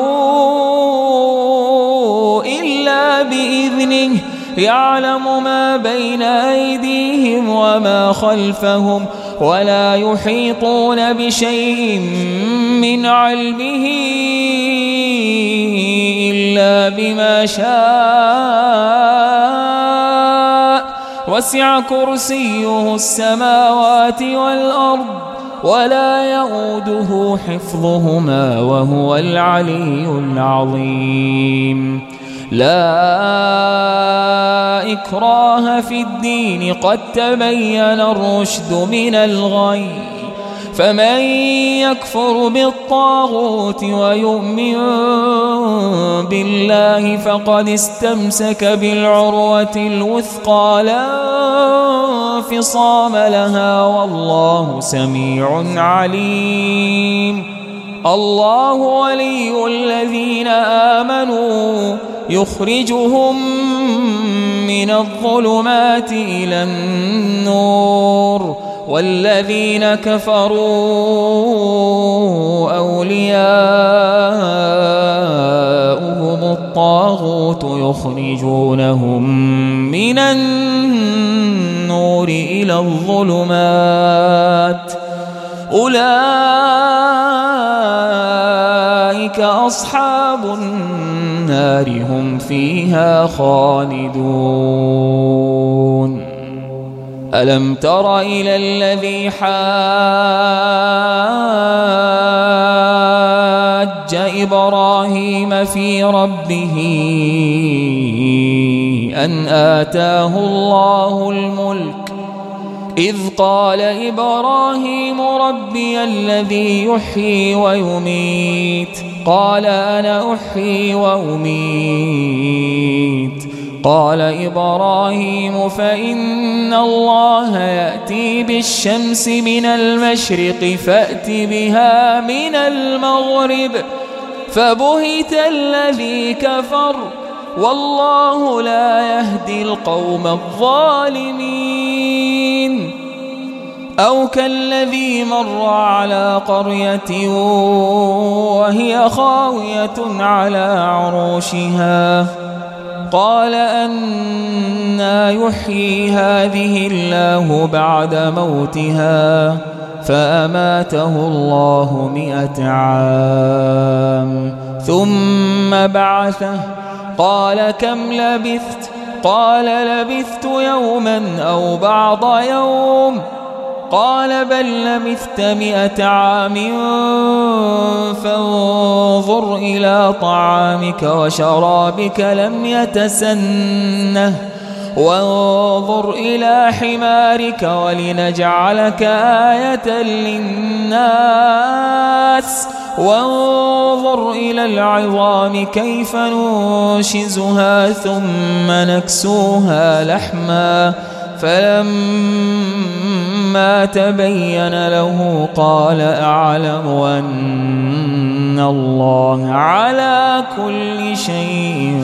إلا بإذنه يعلم ما بين أيديهم وما خلفهم ولا يحيطون بشيء من علمه إلا بما شاء وسع كرسيه السماوات والأرض ولا يؤوده حفظهما وهو العلي العظيم. لا إكراه في الدين قد تبين الرشد من الغي فمن يكفر بالطاغوت ويؤمن بالله فقد استمسك بالعروة الوثقى لا انفصام لها والله سميع عليم. الله ولي الذين آمنوا يخرجهم من الظلمات إلى النور والذين كفروا أولياؤهم الطاغوت يخرجونهم من النور إلى الظلمات أولئك أصحاب النار هم فيها خالدون. ألم تر إلى الذي حاج إبراهيم في ربه أن آتاه الله الملك إذ قال إبراهيم ربي الذي يحيي ويميت قال أنا أحيي وأميت قال إبراهيم فإن الله يأتي بالشمس من المشرق فأت بها من المغرب فبهت الذي كفر والله لا يهدي القوم الظالمين. أو كالذي مر على قرية وهي خاوية على عروشها قال أنى يحيي هذه الله بعد موتها فأماته الله 100 عام ثم بعثه قال كم لبثت قال لبثت يوما أو بعض يوم قال بل لبثت 100 عام فانظر إلى طعامك وشرابك لم يتسنه وانظر إلى حمارك ولنجعلك آية للناس وانظر إلى العظام كيف ننشزها ثم نكسوها لحما فلما تبين له قال أعلم أن الله على كل شيء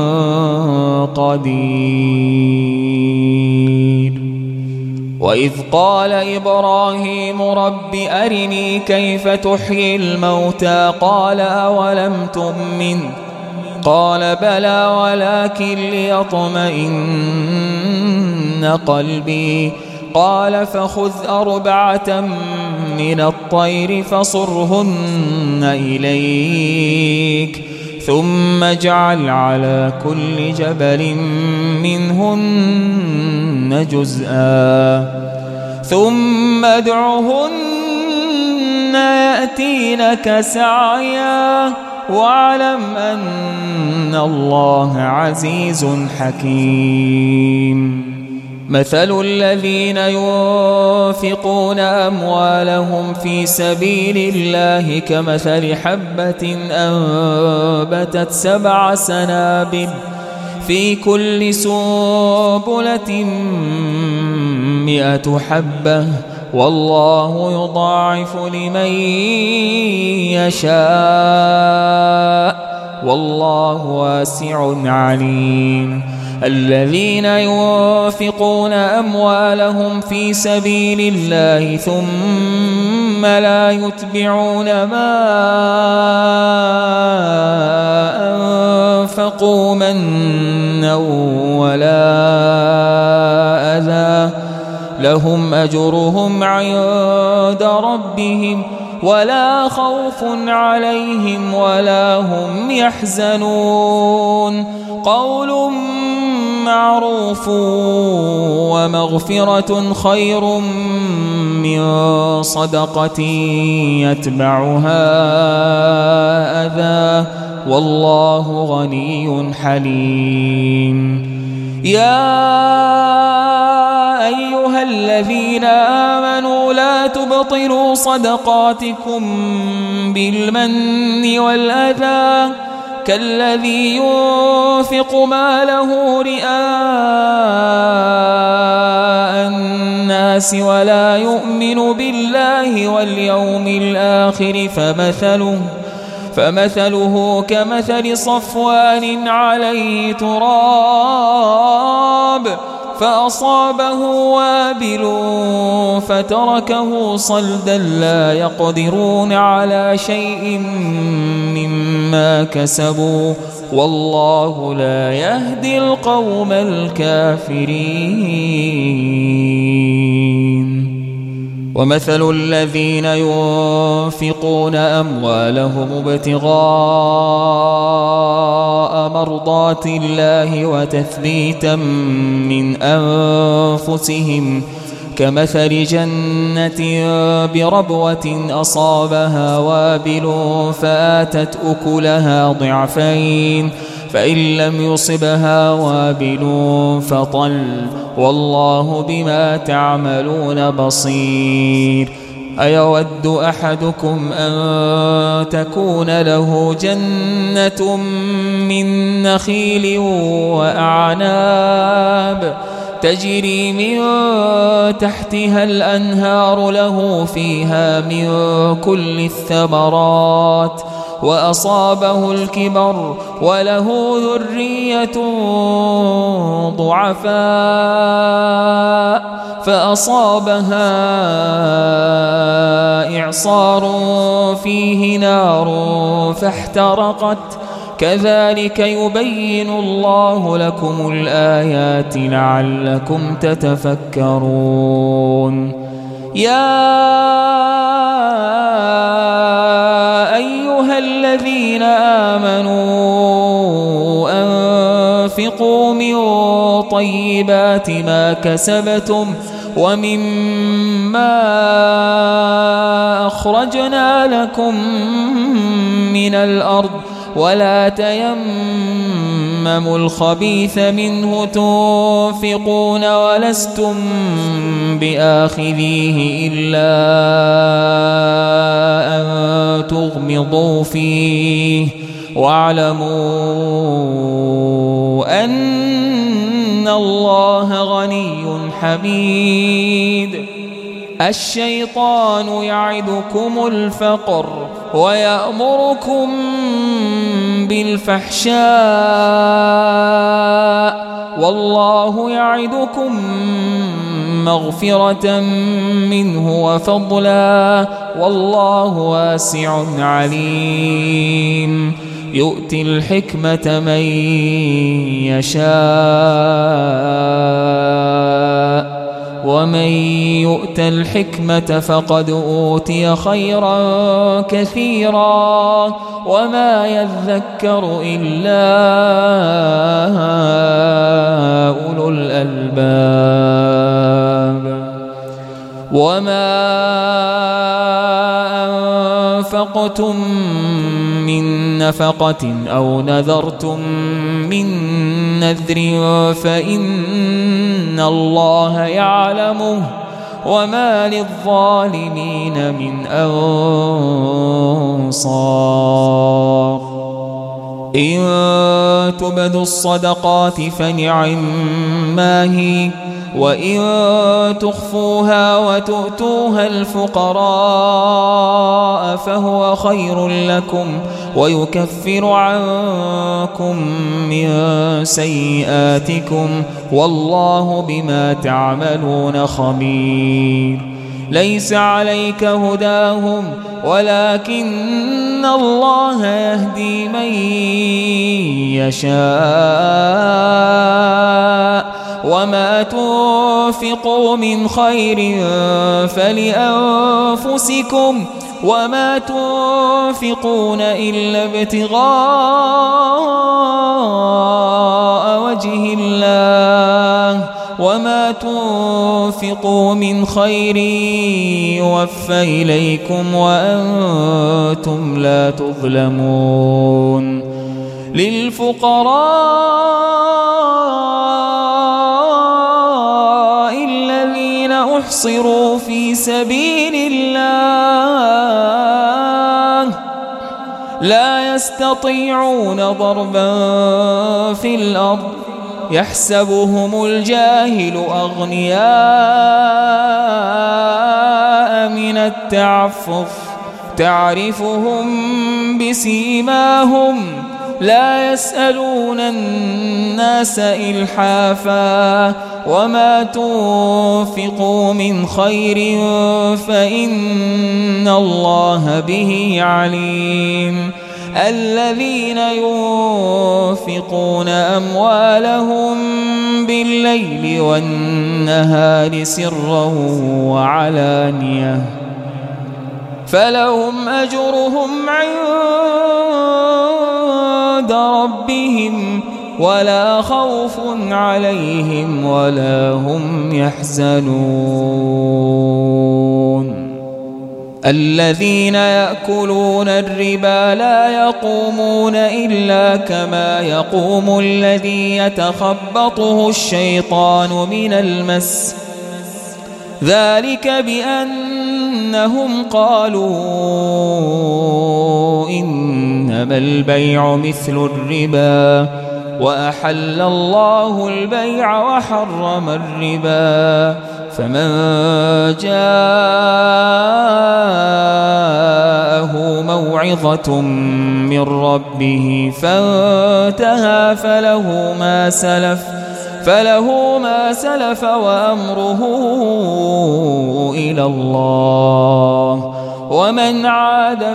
قدير. وإذ قال إبراهيم رب أرني كيف تحيي الموتى قال أولم تؤمن قال بلى ولكن ليطمئن قلبي قال فخذ 4 من الطير فصرهن إليك ثم اجعل على كل جبل منهن جزءا ثم ادعهن يأتينك سعيا واعلم أن الله عزيز حكيم. مثل الذين ينفقون أموالهم في سبيل الله كمثل حبة أنبتت 7 سنابل في كل سنبلة 100 حبة والله يضاعف لمن يشاء والله واسع عليم. الذين ينفقون أموالهم في سبيل الله ثم لا يتبعون ما أنفقوا منا ولا أذى لهم أجرهم عند ربهم ولا خوف عليهم ولا هم يحزنون. قول معروف ومغفرة خير من صدقة يتبعها أذى والله غني حليم. يا أيها الذين آمنوا لا تبطلوا صدقاتكم بالمن والأذى كالذي ينفق ماله رئاء الناس ولا يؤمن بالله واليوم الآخر فمثله كمثل صفوان عليه تراب فأصابه وابل فتركه صلدا لا يقدرون على شيء مما كسبوا والله لا يهدي القوم الكافرين. ومثل الذين ينفقون أموالهم ابتغاء مرضات الله وتثبيتا من أنفسهم كمثل جنة بربوة أصابها وابل فآتت أكلها ضعفين فإن لم يصبها وابل فطل والله بما تعملون بصير. أيود أحدكم أن تكون له جنة من نخيل وأعناب تجري من تحتها الأنهار له فيها من كل الثمرات وأصابه الكبر وله ذرية ضعفاء فأصابها إعصار فيه نار فاحترقت كذلك يبين الله لكم الآيات لعلكم تتفكرون. يا أيها الذين آمنوا أنفقوا من طيبات ما كسبتم ومما أخرجنا لكم من الأرض ولا تيمموا الخبيث منه تنفقون ولستم بآخذيه إلا أن تغمضوا فيه واعلموا أن الله غني حميد. الشيطان يعدكم الفقر ويأمركم بالفحشاء والله يعدكم مغفرة منه وفضلا والله واسع عليم. يؤتي الحكمة من يشاء ومن يؤت الحكمة فقد أوتي خيرا كثيرا وما يذكر إلا أولو الألباب وما أنفقتم من نفقة أو نذرتم من نذر فإن الله يعلمه وما للظالمين من أنصار إن تبدوا الصدقات فنعما هي وإن تخفوها وتؤتوها الفقراء فهو خير لكم ويكفر عنكم من سيئاتكم والله بما تعملون خبير ليس عليك هداهم ولكن الله يهدي من يشاء وما تنفقوا من خير فلأنفسكم وما تنفقون إلا ابتغاء وجه الله وما تنفقوا من خير يوفى إليكم وأنتم لا تظلمون للفقراء الذين أحصروا في سبيل الله لا يستطيعون ضربا في الأرض يحسبهم الجاهل أغنياء من التعفف تعرفهم بسيماهم لا يسألون الناس إلحافا وما تنفقوا من خير فإن الله به عليم الذين ينفقون أموالهم بالليل والنهار سرا وعلانية فلهم أجرهم عند ربهم ولا خوف عليهم ولا هم يحزنون الذين يأكلون الربا لا يقومون إلا كما يقوم الذي يتخبطه الشيطان من المس ذلك بأنهم قالوا إنما البيع مثل الربا وأحل الله البيع وحرم الربا فمن جاءه موعظة من ربه فانتهى فله ما سلف وأمره إلى الله ومن عاد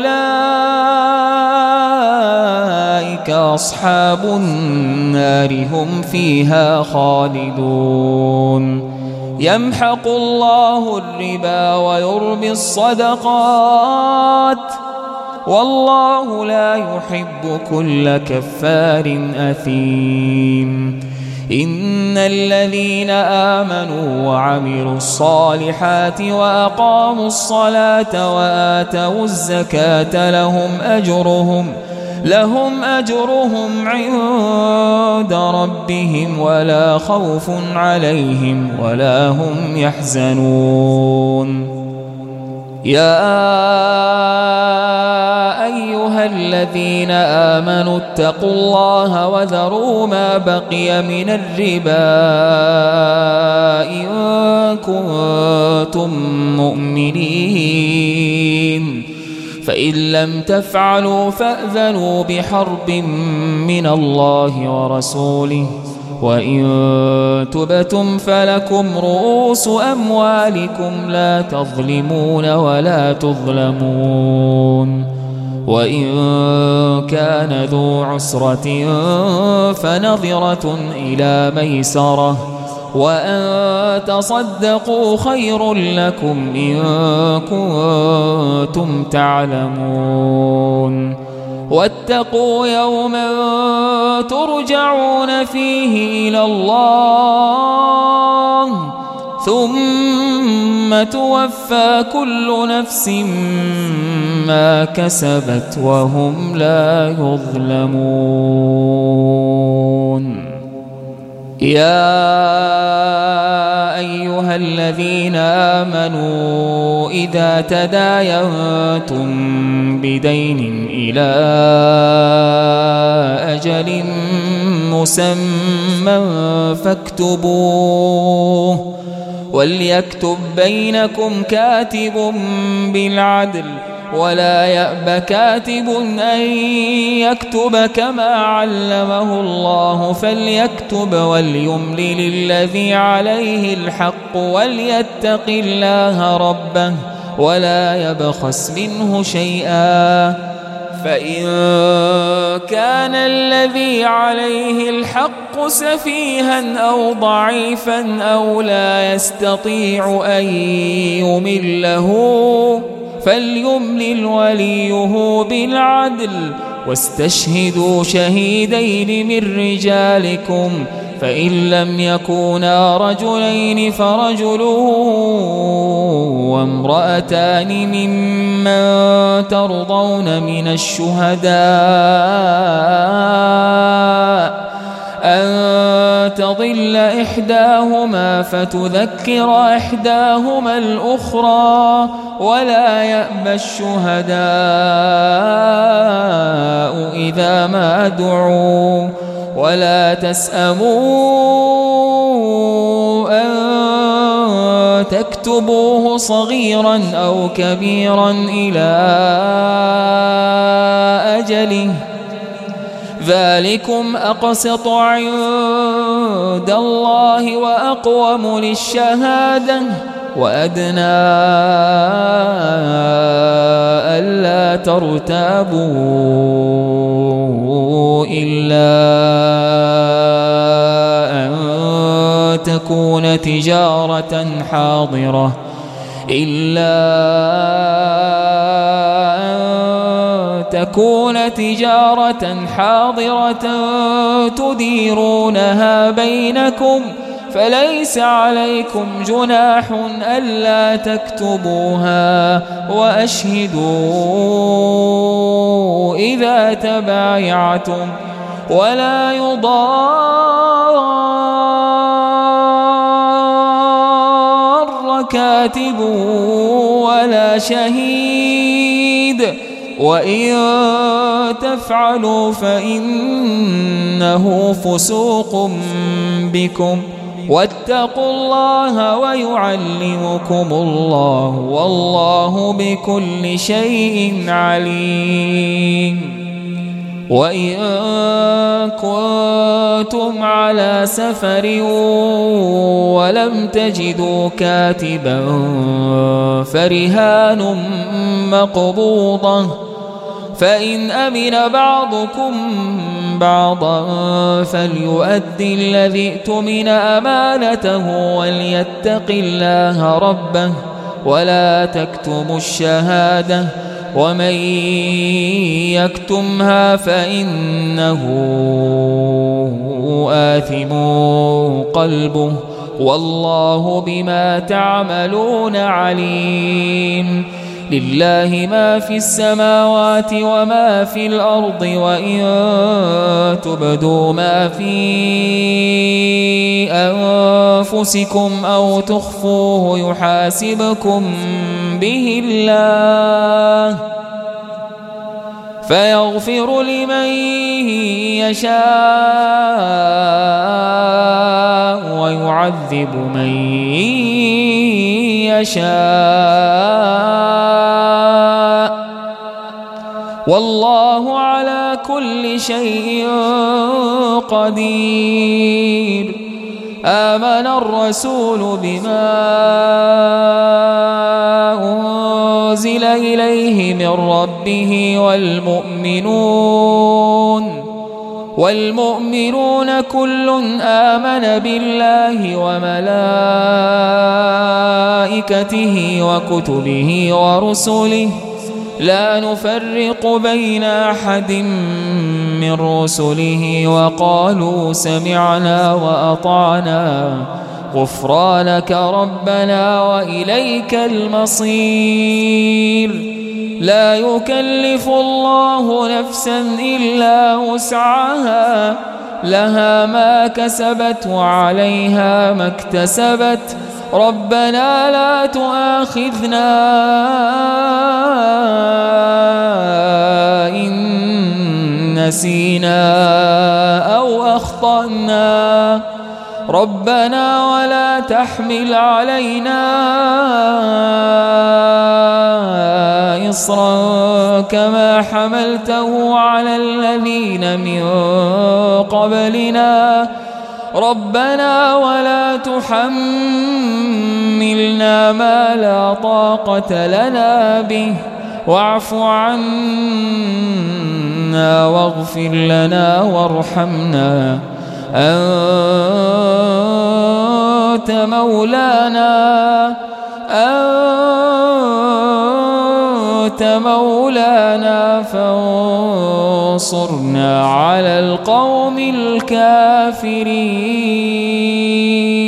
فأولئك أصحاب النار هم فيها خالدون يمحق الله الربا ويربي الصدقات والله لا يحب كل كفار أثيم إن الذين آمنوا وعملوا الصالحات وأقاموا الصلاة وآتوا الزكاة لهم أجرهم عند ربهم ولا خوف عليهم ولا هم يحزنون يا أيها الذين آمنوا اتقوا الله وذروا ما بقي من الربا إن كنتم مؤمنين فإن لم تفعلوا فأذنوا بحرب من الله ورسوله وإن تبتم فلكم رؤوس أموالكم لا تظلمون ولا تظلمون وإن كان ذو عسرة فنظرة إلى ميسرة وأن تصدقوا خير لكم إن كنتم تعلمون واتقوا يوما ترجعون فيه إلى الله ثم توفى كل نفس ما كسبت وهم لا يظلمون. يا أيها الذين آمنوا إذا تداينتم بدين إلى أجل مسمى فاكتبوه وليكتب بينكم كاتب بالعدل ولا يأب كاتب أن يكتب كما علمه الله فليكتب وليملل الذي عليه الحق وليتق الله ربه ولا يبخس منه شيئا فإن كان الذي عليه الحق سفيها أو ضعيفا أو لا يستطيع أن يمله فليملل وليه بالعدل واستشهدوا شهيدين من رجالكم فإن لم يكونا رجلين فرجل وامرأتان ممن ترضون من الشهداء أن تضل إحداهما فتذكر إحداهما الأخرى ولا يأبى الشهداء إذا ما دعوا ولا تسأموا أن تكتبوه صغيرا أو كبيرا إلى أجله ذلكم أقسط عند الله وأقوم للشهادة وأدنى ألا ترتابوا إلا أن تكون تجارة حاضرة تديرونها بينكم فليس عليكم جناح ألا تكتبوها وأشهدوا إذا تبايعتم ولا يضار كاتب ولا شهيد وإن تفعلوا فإنه فسوق بكم واتقوا الله ويعلمكم الله والله بكل شيء عليم. وإن كنتم على سفر ولم تجدوا كاتبا فرهان مقبوضة فإن أمن بعضكم بعضا فليؤدي الذي اؤتمن أمانته وليتق الله ربه ولا تكتموا الشهادة ومن يكتمها فإنه آثم قلبه والله بما تعملون عليم. لله ما في السماوات وما في الأرض وإن تبدوا ما في أنفسكم أو تخفوه يحاسبكم به الله فيغفر لمن يشاء ويعذب من يشاء والله على كل شيء قدير. آمن الرسول بما أنزل إليه من ربه والمؤمنون والمؤمنون كل آمن بالله وملائكته وكتبه ورسله لا نفرق بين أحد من رسله وقالوا سمعنا وأطعنا غفرانك ربنا وإليك المصير. لا يكلف الله نفسا إلا وسعها لها ما كسبت وعليها ما اكتسبت ربنا لا تؤاخذنا إن نسينا أو أخطأنا ربنا ولا تحمل علينا إصرا كما حملته على الذين من قبلنا ربنا ولا تحملنا ما لا طاقة لنا به واعف عنا واغفر لنا وارحمنا أنت مولانا فانصرنا على القوم الكافرين.